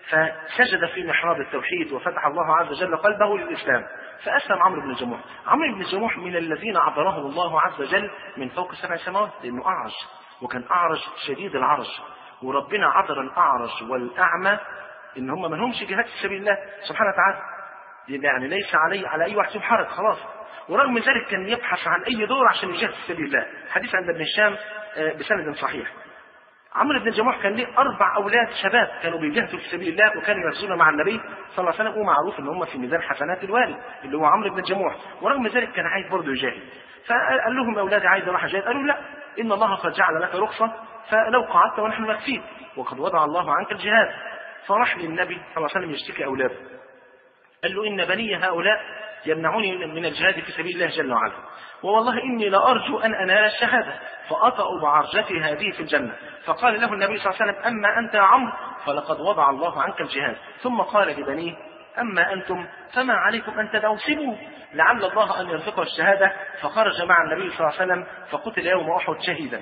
فسجد في محراب التوحيد وفتح الله عز وجل قلبه للإسلام، فأسلم عمرو بن الجموح. عمرو بن الجموح من الذين عبرهم الله عز وجل من فوق سبع سماوات، لأنه أعرج، وكان أعرج شديد العرج، وربنا عبر الأعرج والأعمى إن هم ما لهمش جهاد في سبيل الله سبحانه وتعالى، يعني ليس علي على أي واحد حرج خلاص. ورغم ذلك كان يبحث عن أي دور عشان يجاهد في سبيل الله. حديث عند ابن هشام بسند صحيح. عمرو بن الجموح كان له أربع أولاد شباب كانوا بيجاهدوا في سبيل الله، وكانوا يرسلون مع النبي صلى الله عليه وسلم، ومعروف إن هم في ميزان حسنات الوالد اللي هو عمرو بن الجموح. ورغم ذلك كان عايز برضه يجاهد، فقال لهم يا أولادي عايز أروح أجاهد. قالوا لا، إن الله قد جعل لك رخصة، فلو قعدت ونحن نكفيك، وقد وضع الله عنك الجهاد. فراح للنبي صلى الله عليه وسلم يشتكي أولاده، قال له إن بني هؤلاء يمنعوني من الجهاد في سبيل الله جل وعلا، ووالله إني لأرجو أن أنال الشهادة فأطأ بعرجتي هذه في الجنة. فقال له النبي صلى الله عليه وسلم أما أنت يا عمرو فلقد وضع الله عنك الجهاد. ثم قال لبنيه أما أنتم فما عليكم أن تدعوا سبوا لعل الله أن يرزقه الشهادة. فخرج مع النبي صلى الله عليه وسلم فقتل يوم أحد شهيدا.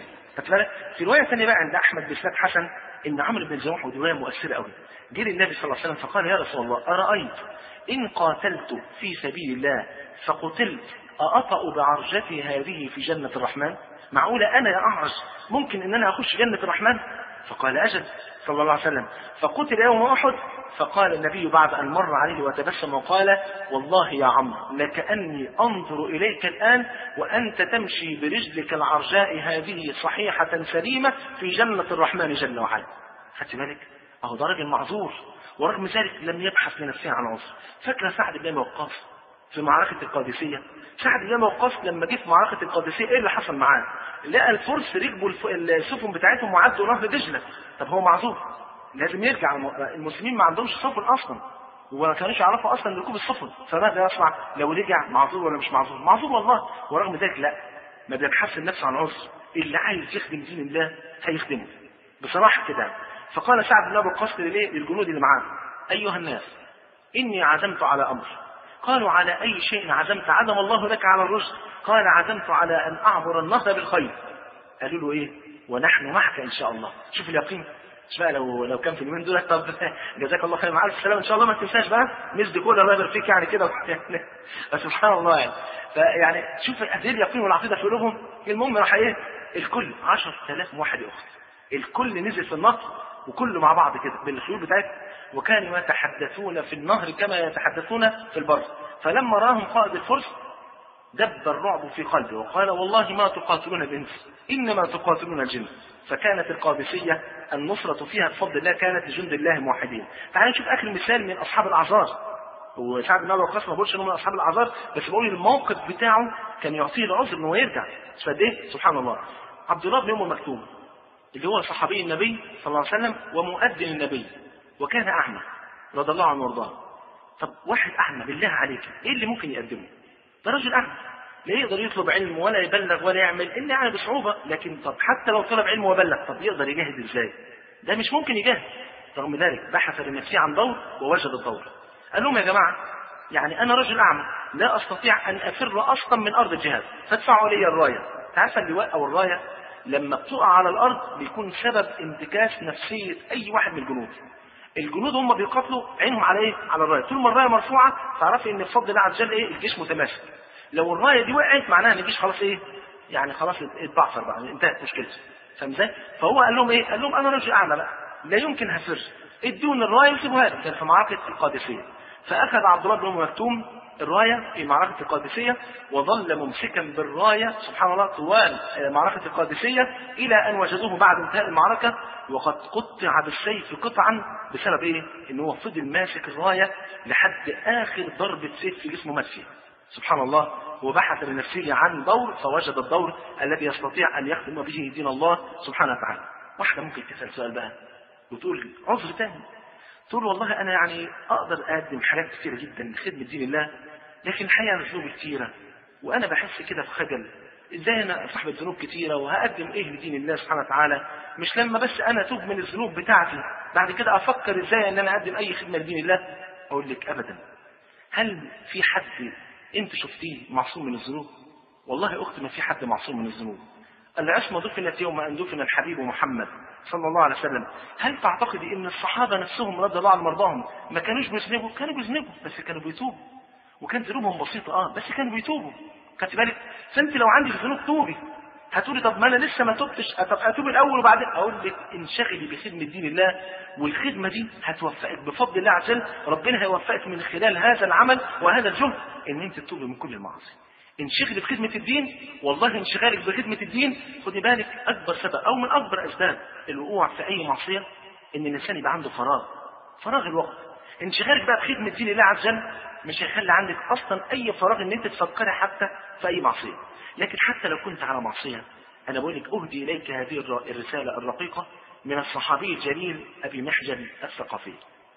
في رواية ثانية بقى عند أحمد بإسناد حسن إن عمرو بن الجموح، ودي رواية مؤثرة قوي، جه للنبي صلى الله عليه وسلم فقال يا رسول الله أرأيت إن قاتلت في سبيل الله فقتلت أأطأ بعرجتي هذه في جنة الرحمن؟ معقولة أنا يا أعرج ممكن إن أنا أخش جنة الرحمن؟ فقال أجل صلى الله عليه وسلم. فقتل يوم أحد. فقال النبي بعد أن مر عليه وتبسم وقال والله يا عمرو لكأني أنظر إليك الآن وأنت تمشي برجلك العرجاء هذه صحيحة سليمة في جنة الرحمن جل وعلا. خدت بالك؟ أهو ده راجل معذور، ورغم ذلك لم يبحث لنفسه عن عذر. فاكر سعد بن وقاص في معركة القادسية؟ سعد بن وقاص لما جه في معركة القادسية ايه اللي حصل معاه؟ لقى الفرس ركبوا السفن بتاعتهم وعدوا نهر دجلة. طب هو معذور، لازم يرجع. المسلمين ما عندهمش سفن اصلا، وما كانوش يعرفوا اصلا ركوب السفن، فماذا يصنع لو رجع؟ معذور ولا مش معذور؟ معذور والله. ورغم ذلك لا، ما بيبحث النفس عن عذر. اللي عايز يخدم دين الله هيخدمه بصراحة كده. فقال سعد بن وقاص للجنود اللي معاه ايها الناس اني عزمت على امر. قالوا على أي شيء عزمت؟ عزم الله لك على الرشد. قال عزمت على أن أعبر النهر بالخير. قالوا له إيه؟ ونحن معك إن شاء الله. شوف اليقين. مش بقى لو لو كان في اليومين دول طب جزاك الله خير مع ألف سلامة إن شاء الله ما تنساش بقى نزل كل الله يبارك فيك يعني كده سبحان الله يعني. فيعني شوف قد إيه اليقين والعقيدة في قلوبهم. المهم راح إيه؟ الكل عشرة آلاف واحد أخت، الكل نزل في النهر وكله مع بعض كده بالخيول بتاعتهم، وكانوا يتحدثون في النهر كما يتحدثون في البر. فلما راهم قائد الفرس دب الرعب في قلبه وقال والله ما تقاتلون الإنس إنما تقاتلون الجن. فكانت القادسية النصرة فيها بفضل الله كانت لجند الله الموحدين. تعالوا نشوف آخر مثال من أصحاب الأعذار. وسعد بن وقاص ما بقولش انه من أصحاب الأعذار، بس بقول الموقف بتاعه كان يعطيه العذر انه يرجع. فقد ايه سبحان الله. عبد الله بن أم مكتوم اللي هو صحابي النبي صلى الله عليه وسلم ومؤذن النبي، وكان أعمى رضي الله عنه وارضاه. طب واحد أعمى بالله عليك ايه اللي ممكن يقدمه؟ ده رجل أعمى لا يقدر يطلب علم ولا يبلغ ولا يعمل إلا يعني بصعوبة. لكن طب حتى لو طلب علم وبلغ طب يقدر يجاهد ازاي؟ ده مش ممكن يجاهد. رغم ذلك بحث لنفسه عن دور ووجد الدور. قال لهم يا جماعة يعني أنا رجل أعمى لا أستطيع أن أفر أصلا من أرض الجهاد، فادفعوا لي الراية. تعرف اللواء أو الراية لما بتقع على الأرض بيكون سبب انتكاس نفسية أي واحد من الجنود. الجنود هم بيقاتلوا عينهم على ايه؟ على الرايه. طول ما الرايه مرفوعه تعرفي ان بفضل الله عز وجل ايه؟ الجيش متماسك. لو الرايه دي وقعت معناها ان الجيش خلاص ايه؟ يعني خلاص اتبعثر بقى، انتهت مشكلته. فاهم ازاي؟ فهو قال لهم ايه؟ قال لهم انا رجل اعمى بقى لا يمكن هفر، ادوني الرايه وسيبوها لي. كان في معركه القادسيه، فاخذ عبد الله بن ام مكتوم الرايه في معركه القادسيه وظل ممسكا بالرايه سبحان الله طوال معركه القادسيه الى ان وجدوه بعد انتهاء المعركه وقد قطع بالسيف قطعا بسبب ايه؟ ان هو فضل ماسك الرايه لحد اخر ضربه سيف في جسمه ماشيه سبحان الله. وبحث لنفسه عن دور فوجد الدور الذي يستطيع ان يخدم به دين الله سبحانه وتعالى. واحده ممكن تسال سؤال بقى وتقول عذر تاني، تقول والله انا يعني اقدر اقدم حاجات كثيره جدا لخدمه دين الله، لكن الحقيقه انا ذنوبي كثيره وانا بحس كده بخجل. ازاي انا صاحب ذنوب كثيره وهقدم ايه لدين الله سبحانه وتعالى؟ مش لما بس انا اتوب من الذنوب بتاعتي بعد كده افكر ازاي ان انا اقدم اي خدمه لدين الله؟ اقول لك ابدا. هل في حد انت شفتيه معصوم من الذنوب؟ والله اختي ما في حد معصوم من الذنوب. العصمة دفنت يوم ان دفن الحبيب محمد صلى الله عليه وسلم. هل تعتقدي ان الصحابة نفسهم رضي الله عنهم وارضاهم ما كانوش بيذنبوا؟ كانوا بيذنبوا بس كانوا بيتوبوا، وكان ذنوبهم بسيطة اه بس كانوا بيتوبوا. خدت بالك؟ فانت لو عندك ذنوب توبي. هتقولي طب ما انا لسه ما تبتش، طب اتوب الاول وبعدين. اقول لك انشغلي بخدمه دين الله، والخدمه دي هتوفقك بفضل الله عز وجل. ربنا هيوفقك من خلال هذا العمل وهذا الجهد ان انت تتوبي من كل المعاصي. انشغلي بخدمه الدين، والله انشغالك بخدمه الدين خدي بالك اكبر سبب او من اكبر اسباب الوقوع في اي معصيه ان الانسان يبقى عنده فراغ، فراغ الوقت. انشغالك بقى بخدمه دين الله عز وجل مش هيخلي عندك اصلا اي فراغ ان انت تفكري حتى في اي معصيه. لكن حتى لو كنت على معصية أنا بقول لك أهدي إليك هذه الرسالة الرقيقة من الصحابي الجليل أبي محجن الثقفي.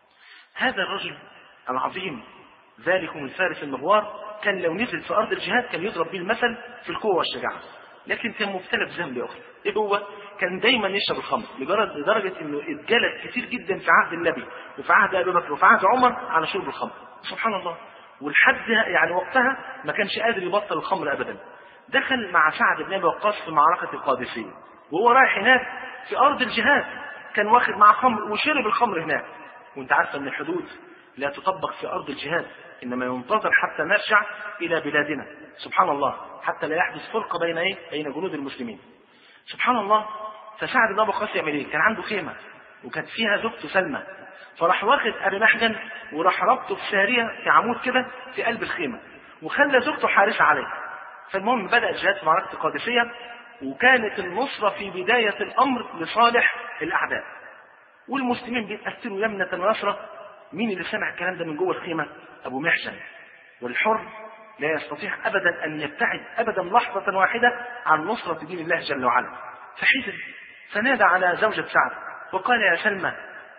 هذا الرجل العظيم ذلكم الفارس المغوار كان لو نزل في أرض الجهاد كان يضرب به المثل في القوة والشجاعة، لكن كان مبتلى بذنب يا أخي. إيه هو؟ كان دايما يشرب الخمر لدرجة إنه اتجلد كتير جدا في عهد النبي وفي عهد أبي بكر وفي عهد عمر على شرب الخمر. سبحان الله. والحد يعني وقتها ما كانش قادر يبطل الخمر أبدا. دخل مع سعد بن أبي وقاص في معركة القادسية وهو رايح هناك في أرض الجهاد، كان واخد معه خمر وشرب الخمر هناك. وانت عارفة أن الحدود لا تطبق في أرض الجهاد، إنما ينتظر حتى نرجع إلى بلادنا. سبحان الله. حتى لا يحدث فرقة بين إيه؟ بين جنود المسلمين. سبحان الله. فسعد بن أبي وقاص يعمل إيه؟ كان عنده خيمة وكانت فيها زوجته سلمى، فراح واخد أبي محجن وراح ربطه في سارية في عمود كده في قلب الخيمة وخلى زوجته حارسة عليه. فالمهم بدأ الجهاد في معركة القادسية، وكانت النصرة في بداية الأمر لصالح الأعداء، والمسلمين بيتأثروا يمنة ويسرى. مين اللي سمع الكلام ده من جوه الخيمة؟ أبو محجن. والحر لا يستطيع أبدا أن يبتعد أبدا لحظة واحدة عن نصرة دين الله جل وعلا. فحزن فنادى على زوجة سعد وقال يا سلمى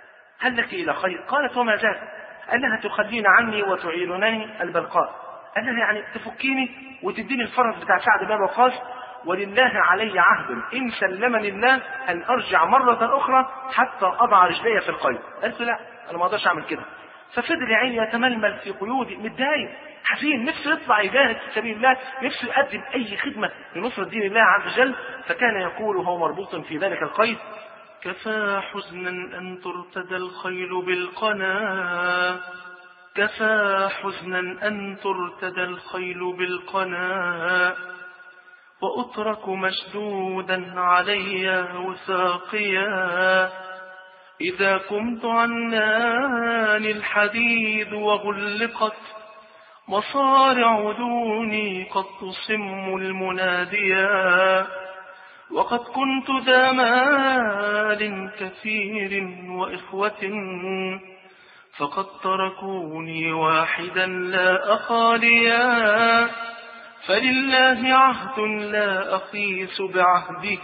هل لك إلى خير؟ قالت وما زال؟ قال لها تخلين عني وتعيرنني البلقاء. قال لها يعني تفكيني وتديني الفرس بتاع سعد بن أبي وقاص؟ ولله علي عهد إن سلمني الله أن أرجع مرة أخرى حتى أضع رجلي في القيد. قالت له لا أنا ما أقدرش أعمل كده. ففضل يا عيني يتململ في قيودي متضايق حزين، نفسه يطلع يجاهد في سبيل الله، نفسه يقدم أي خدمة لنصرة دين الله عز وجل. فكان يقول وهو مربوط في ذلك القيد كفى حزنا أن ترتدى الخيل بالقنا، كفى حزنا أن ترتدى الخيل بالقنا، وأترك مشدودا علي وثاقيا، إذا قمت عنان الحديد وغلقت مصارع دوني قد تصم المناديا، وقد كنت ذا مال كثير وإخوة فقد تركوني واحدا لا أخاليا، فلله عهد لا أخيس بعهده،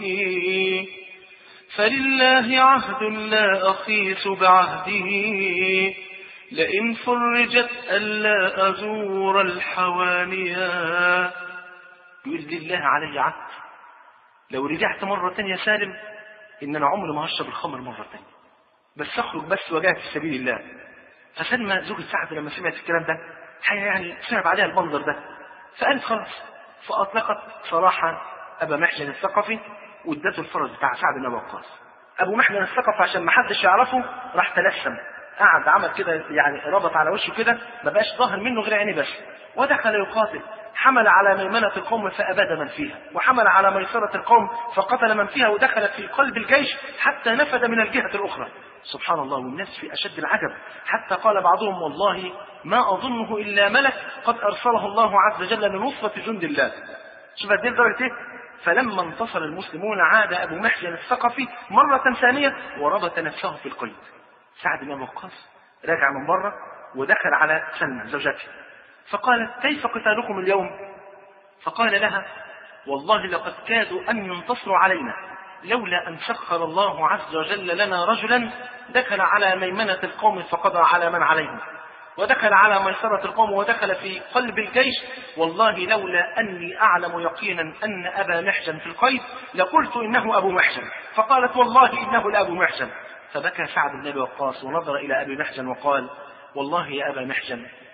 فلله عهد لا أخيس بعهده، لئن فرجت ألا أزور الحوانيا. يقول لله علي عهد لو رجعت مرة تانية سالم إن أنا عمري ما هشرب الخمر مرة تانية، بس أخرج بس وجاهد في سبيل الله. فسلمى زوجة سعد لما سمعت الكلام ده حقيقة يعني صعب عليها المنظر ده، فقالت خلاص، فأطلقت صراحة أبا محجن الثقفي وادته الفرس بتاع سعد بن أبي وقاص. أبو محجن الثقفي عشان ما حدش يعرفه راح تلسم، قعد عمل كده يعني ربط على وشه كده ما بقاش ظاهر منه غير عينيه بس، ودخل يقاتل. حمل على ميمنة القوم فأباد من فيها، وحمل على ميسرة القوم فقتل من فيها، ودخل في قلب الجيش حتى نفد من الجهة الأخرى. سبحان الله. والناس في أشد العجب، حتى قال بعضهم والله ما أظنه إلا ملك قد أرسله الله عز وجل لنصرة جند الله. شوف قد ايه درجة ايه؟ فلما انتصر المسلمون عاد أبو محجن الثقفي مرة ثانية وربط نفسه في القيد. سعد بن أبي وقاص راجع من بره ودخل على سلمى زوجته فقالت كيف قتالكم اليوم؟ فقال لها والله لقد كادوا أن ينتصروا علينا لولا أن سخر الله عز وجل لنا رجلا دخل على ميمنة القوم فقضى على من عليهم، ودخل على ميسرة القوم ودخل في قلب الجيش، والله لولا أني أعلم يقينا أن أبا محجن في القيد لقلت إنه أبو محجن. فقالت والله إنه لأبو محجن. فبكى سعد بن أبي وقاص ونظر إلى أبي محجن وقال والله يا أبا محجن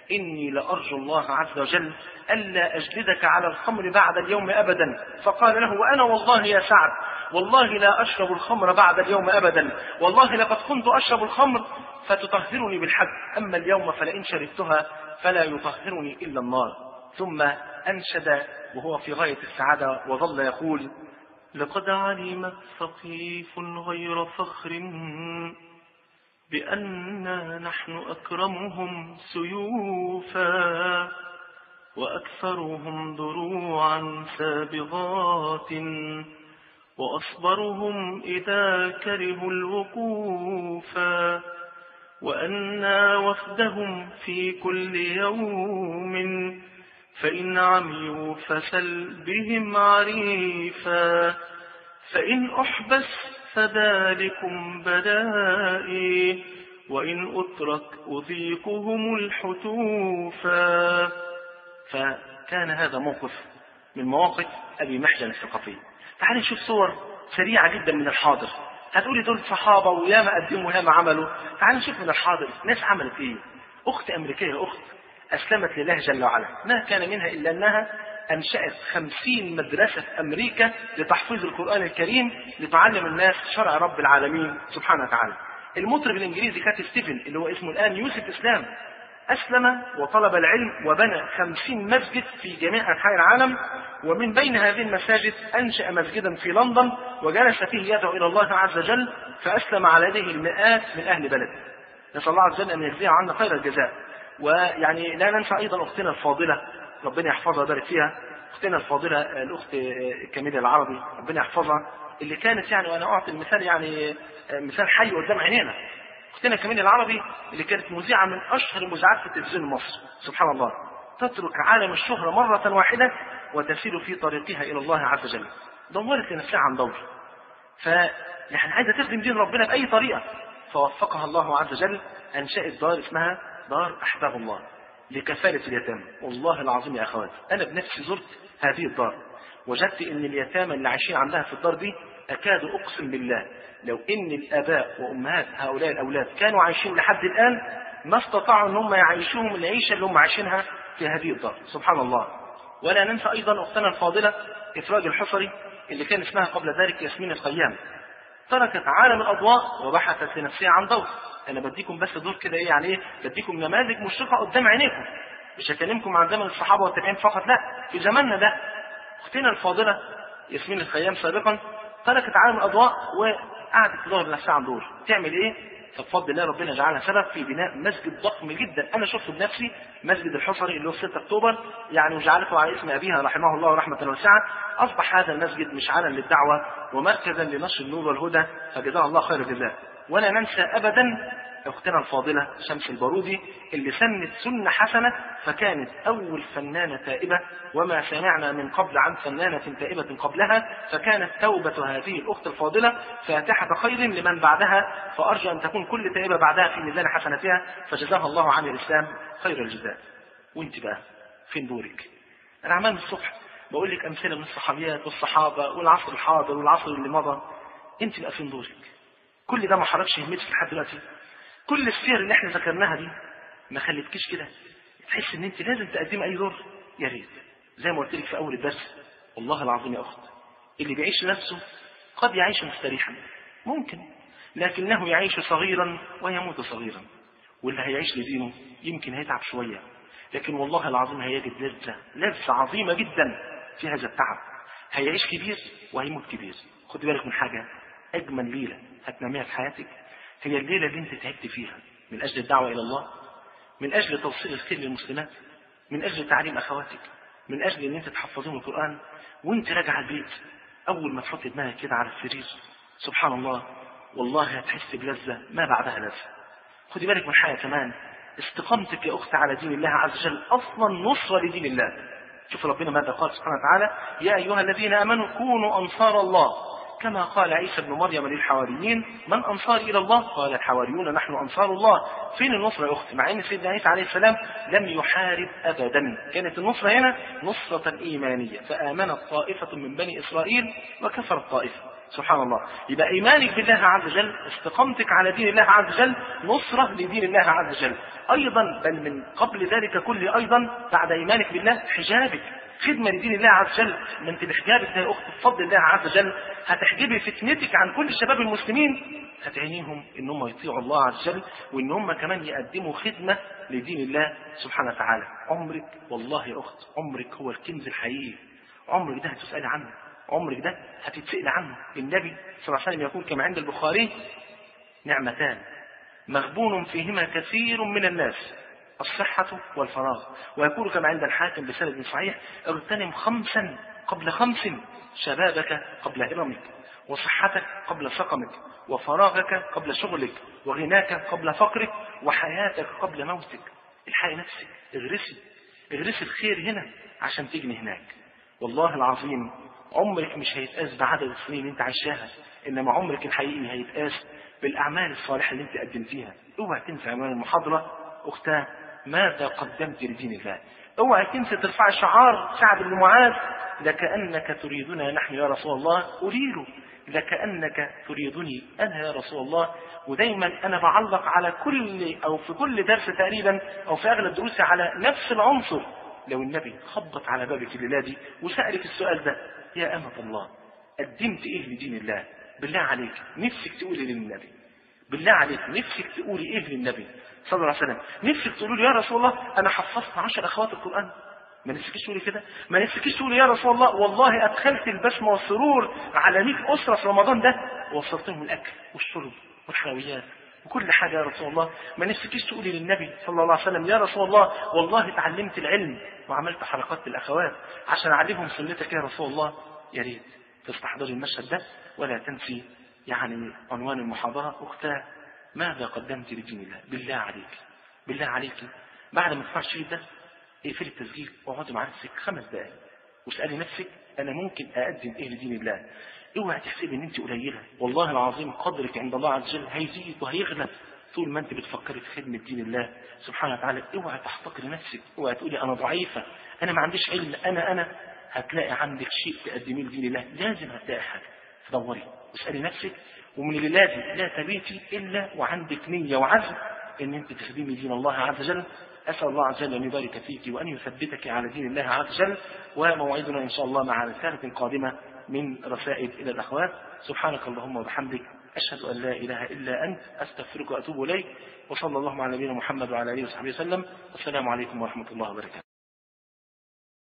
إني لأرجو الله عز وجل ألا أجلدك على الخمر بعد اليوم أبدا. فقال له وأنا والله يا سعد والله لا أشرب الخمر بعد اليوم أبدا، والله لقد كنت أشرب الخمر فتطهرني بالحد، أما اليوم فلئن شربتها فلا يطهرني إلا النار. ثم أنشد وهو في غاية السعادة وظل يقول لقد علم ثقيف غير فخر بأننا نحن أكرمهم سيوفا وأكثرهم دروعا سابغات وأصبرهم إذا كرهوا الوقوفا، وأنا وفدهم في كل يوم فإن عميوا فسل بهم عريفا، فإن أحبس فذلكم بدائي وإن أترك أذيقهم الحتوفا. فكان هذا موقف من مواقف أبي محجن الثقفي. تعالي نشوف صور سريعة جدا من الحاضر. هتقولي دول صحابة وياما قدموا وياما عملوا. تعالي نشوف من الحاضر ناس عملت ايه. أخت أمريكية، أخت أسلمت لله جل وعلا، ما كان منها إلا أنها أنشأت خمسين مدرسة في أمريكا لتحفيظ القرآن الكريم لتعلم الناس شرع رب العالمين سبحانه وتعالى. المطرب الإنجليزي كات ستيفن اللي هو اسمه الآن يوسف إسلام أسلم وطلب العلم وبنى خمسين مسجد في جميع أنحاء العالم، ومن بين هذه المساجد أنشأ مسجدا في لندن وجلس فيه يدعو إلى الله عز وجل، فأسلم على يديه المئات من أهل بلده. نسأل الله عز وجل أن يجزيه عنا خير الجزاء. ويعني لا ننسى أيضا أختنا الفاضلة ربنا يحفظها ويبارك فيها، أختنا الفاضلة الأخت كميلة العربي ربنا يحفظها، اللي كانت يعني وأنا أعطي المثال يعني مثال حي قدام عينينا. أختنا كميلة العربي اللي كانت مذيعة من أشهر المذيعات في التلفزيون المصري، سبحان الله، تترك عالم الشهرة مرة واحدة وتسير في طريقها إلى الله عز وجل. دورت لنفسها عن دور، فنحن عايزة تخدم دين ربنا بأي طريقة، فوفقها الله عز وجل أنشأت دار اسمها دار أحباب الله لكفالة اليتامى. والله العظيم يا أخوات أنا بنفسي زرت هذه الدار، وجدت أن اليتامى اللي عايشين عندها في الدار دي أكاد أقسم بالله لو أن الآباء وأمهات هؤلاء الأولاد كانوا عايشين لحد الآن ما استطاعوا أن هم يعيشوهم العيشة اللي هم عايشينها في هذه الدار، سبحان الله. ولا ننسى أيضا أختنا الفاضلة إفراج الحصري اللي كان اسمها قبل ذلك ياسمين الخيام، تركت عالم الأضواء وبحثت لنفسها عن دور. أنا بديكم بس دور كده إيه يعني إيه، بديكم نماذج مشرقة قدام عينيكم، مش هكلمكم عن زمن الصحابة والتابعين فقط، لا، في زماننا ده. أختنا الفاضلة ياسمين الخيام سابقا تركت عالم الأضواء وقعدت تدور لنفسها عن دور تعمل إيه. فبفضل الله ربنا جعلها سبب في بناء مسجد ضخم جدا، أنا شفته بنفسي، مسجد الحصري اللي هو في ستة أكتوبر، يعني وجعلته على اسم أبيها رحمه الله ورحمة واسعة. أصبح هذا المسجد مشعلا للدعوة ومركزا لنشر النور والهدى، فجزاها الله خير الجزاء. ولا ننسى أبدا أختنا الفاضلة شمس البارودي اللي سنت سنة حسنة، فكانت أول فنانة تائبة، وما سمعنا من قبل عن فنانة تائبة قبلها، فكانت توبة هذه الأخت الفاضلة فاتحة خير لمن بعدها، فأرجو أن تكون كل تائبة بعدها في ميزان حسناتها، فجزاها الله عن الإسلام خير الجزاء. وانت بقى فين دورك؟ أنا عمال من الصبح بقول لك أمثلة من الصحابيات والصحابة والعصر الحاضر والعصر اللي مضى، انت بقى فين دورك؟ كل ده ما حركش همتك لحد دلوقتي؟ كل السير اللي احنا ذكرناها دي ما خلتكيش كده تحس ان انت لازم تقدمي اي دور؟ يا ريت زي ما قلت لك في اول الدرس، والله العظيم يا اخت اللي بيعيش لنفسه قد يعيش مستريحا ممكن، لكنه يعيش صغيرا ويموت صغيرا. واللي هيعيش لدينه يمكن هيتعب شويه، لكن والله العظيم هيجد لذة لذة عظيمة جدا في هذا التعب. هيعيش كبير وهيموت كبير. خد بالك من حاجة، أجمل ليلة هتناميها في حياتك هي الليلة اللي انت تعبت فيها من أجل الدعوة إلى الله، من أجل توصيل الخير للمسلمات، من أجل تعليم أخواتك، من أجل أن انت تحفظون القرآن وانت راجع البيت. أول ما تحط دماغك كده على السرير سبحان الله والله هتحس بلذة ما بعدها لذة. خدي بالك من حاجة كمان، استقامتك يا أخت على دين الله عز وجل أصلا نصرة لدين الله. شوف ربنا ماذا قال سبحانه وتعالى: يا أيها الذين آمنوا كونوا أنصار الله كما قال عيسى بن مريم للحواريين: من أنصار إلى الله؟ قال الحواريون نحن أنصار الله. فين النصرة يا أختي؟ مع أن سيدنا عيسى عليه السلام لم يحارب أبدا، كانت النصرة هنا نصرة إيمانية، فآمنت طائفة من بني إسرائيل وكفرت طائفة. سبحان الله. يبقى إيمانك بالله عز وجل، استقامتك على دين الله عز وجل، نصرة لدين الله عز وجل. أيضا بل من قبل ذلك كله أيضا بعد إيمانك بالله حجابك، خدمة لدين الله عز وجل. من انت بحجابك يا أخت بفضل الله عز وجل هتحجبي فتنتك عن كل شباب المسلمين، هتعينيهم ان هم يطيعوا الله عز وجل، وان هم كمان يقدموا خدمة لدين الله سبحانه وتعالى. عمرك والله يا أخت، عمرك هو الكنز الحقيقي، عمرك ده هتسألي عنه، عمرك ده هتتسأل عنه. النبي صلى الله عليه وسلم يقول كما عند البخاري: نعمتان مغبون فيهما كثير من الناس، الصحة والفراغ. ويقول كما عند الحاكم بسند صحيح: اغتنم خمسا قبل خمس، شبابك قبل هرمك، وصحتك قبل سقمك، وفراغك قبل شغلك، وغناك قبل فقرك، وحياتك قبل موتك. الحقي نفسك، اغرسي اغرسي الخير هنا عشان تجني هناك. والله العظيم عمرك مش هيتقاس بعدد السنين اللي انت عايشاها، انما عمرك الحقيقي هيتقاس بالاعمال الصالحه اللي انت قدمتيها. اوعى تنسى عنوان المحاضره: اختاه ماذا قدمت لدين الله. اوعى تنسى ترفع شعار سعد بن معاذ: لكأنك تريدنا نحن يا رسول الله أريد، لكأنك تريدني أنا يا رسول الله. ودايما أنا بعلق على كل أو في كل درس تقريبا أو في أغلب دروسي على نفس العنصر. لو النبي خبط على بابك الليلة دي وسألك السؤال ده: يا أمة الله قدمت إيه لدين الله؟ بالله عليك نفسك تقولي للنبي، بالله عليك نفسك تقولي إيه للنبي صلى الله عليه وسلم؟ نفسك تقولي يا رسول الله أنا حفظت عشر أخوات القرآن؟ ما نفسكيش تقولي كده؟ ما نفسكيش تقولي يا رسول الله والله أدخلت البسمة والسرور على مئة أسرة في رمضان ده، ووصلتهم الأكل والشرب والحلويات وكل حاجة يا رسول الله؟ ما نفسكيش تقولي للنبي صلى الله عليه وسلم: يا رسول الله والله تعلمت العلم وعملت حركات للأخوات عشان أعلمهم سنتك يا رسول الله؟ يا ريت تستحضري المشهد ده ولا تنسي يعني عنوان المحاضرة: أختاه ماذا قدمت لدين الله؟ بالله عليك بالله عليك بعد ما تسمع الشيء ده اقفلي التسجيل واقعدي مع نفسك خمس دقائق واسألي نفسك: أنا ممكن أقدم إيه لدين الله؟ اوعى تحسبي ان انت قليله، والله العظيم قدرك عند الله عز وجل هيزيد وهيغلى طول ما انت بتفكري في خدمه دين الله سبحانه وتعالى. اوعى تحتقري نفسك، اوعى تقولي انا ضعيفه، انا ما عنديش علم، انا انا هتلاقي عندك شيء تقدميه لدين الله، لازم هتلاقي حاجه. فدوري واسالي نفسك، ومن اللي لازم لا تبيتي الا وعندك نيه وعزم ان انت تخدمي دين الله عز وجل. أسأل الله عز وجل أن يبارك فيك وأن يثبتك على دين الله عز وجل. وموعدنا إن شاء الله مع رسالة قادمة من رسائل إلى الأخوات. سبحانك اللهم وبحمدك، أشهد أن لا إله إلا أنت، أستغفرك وأتوب إليك. وصلى الله على نبينا محمد وعلى آله وصحبه وسلم. والسلام عليكم ورحمة الله وبركاته.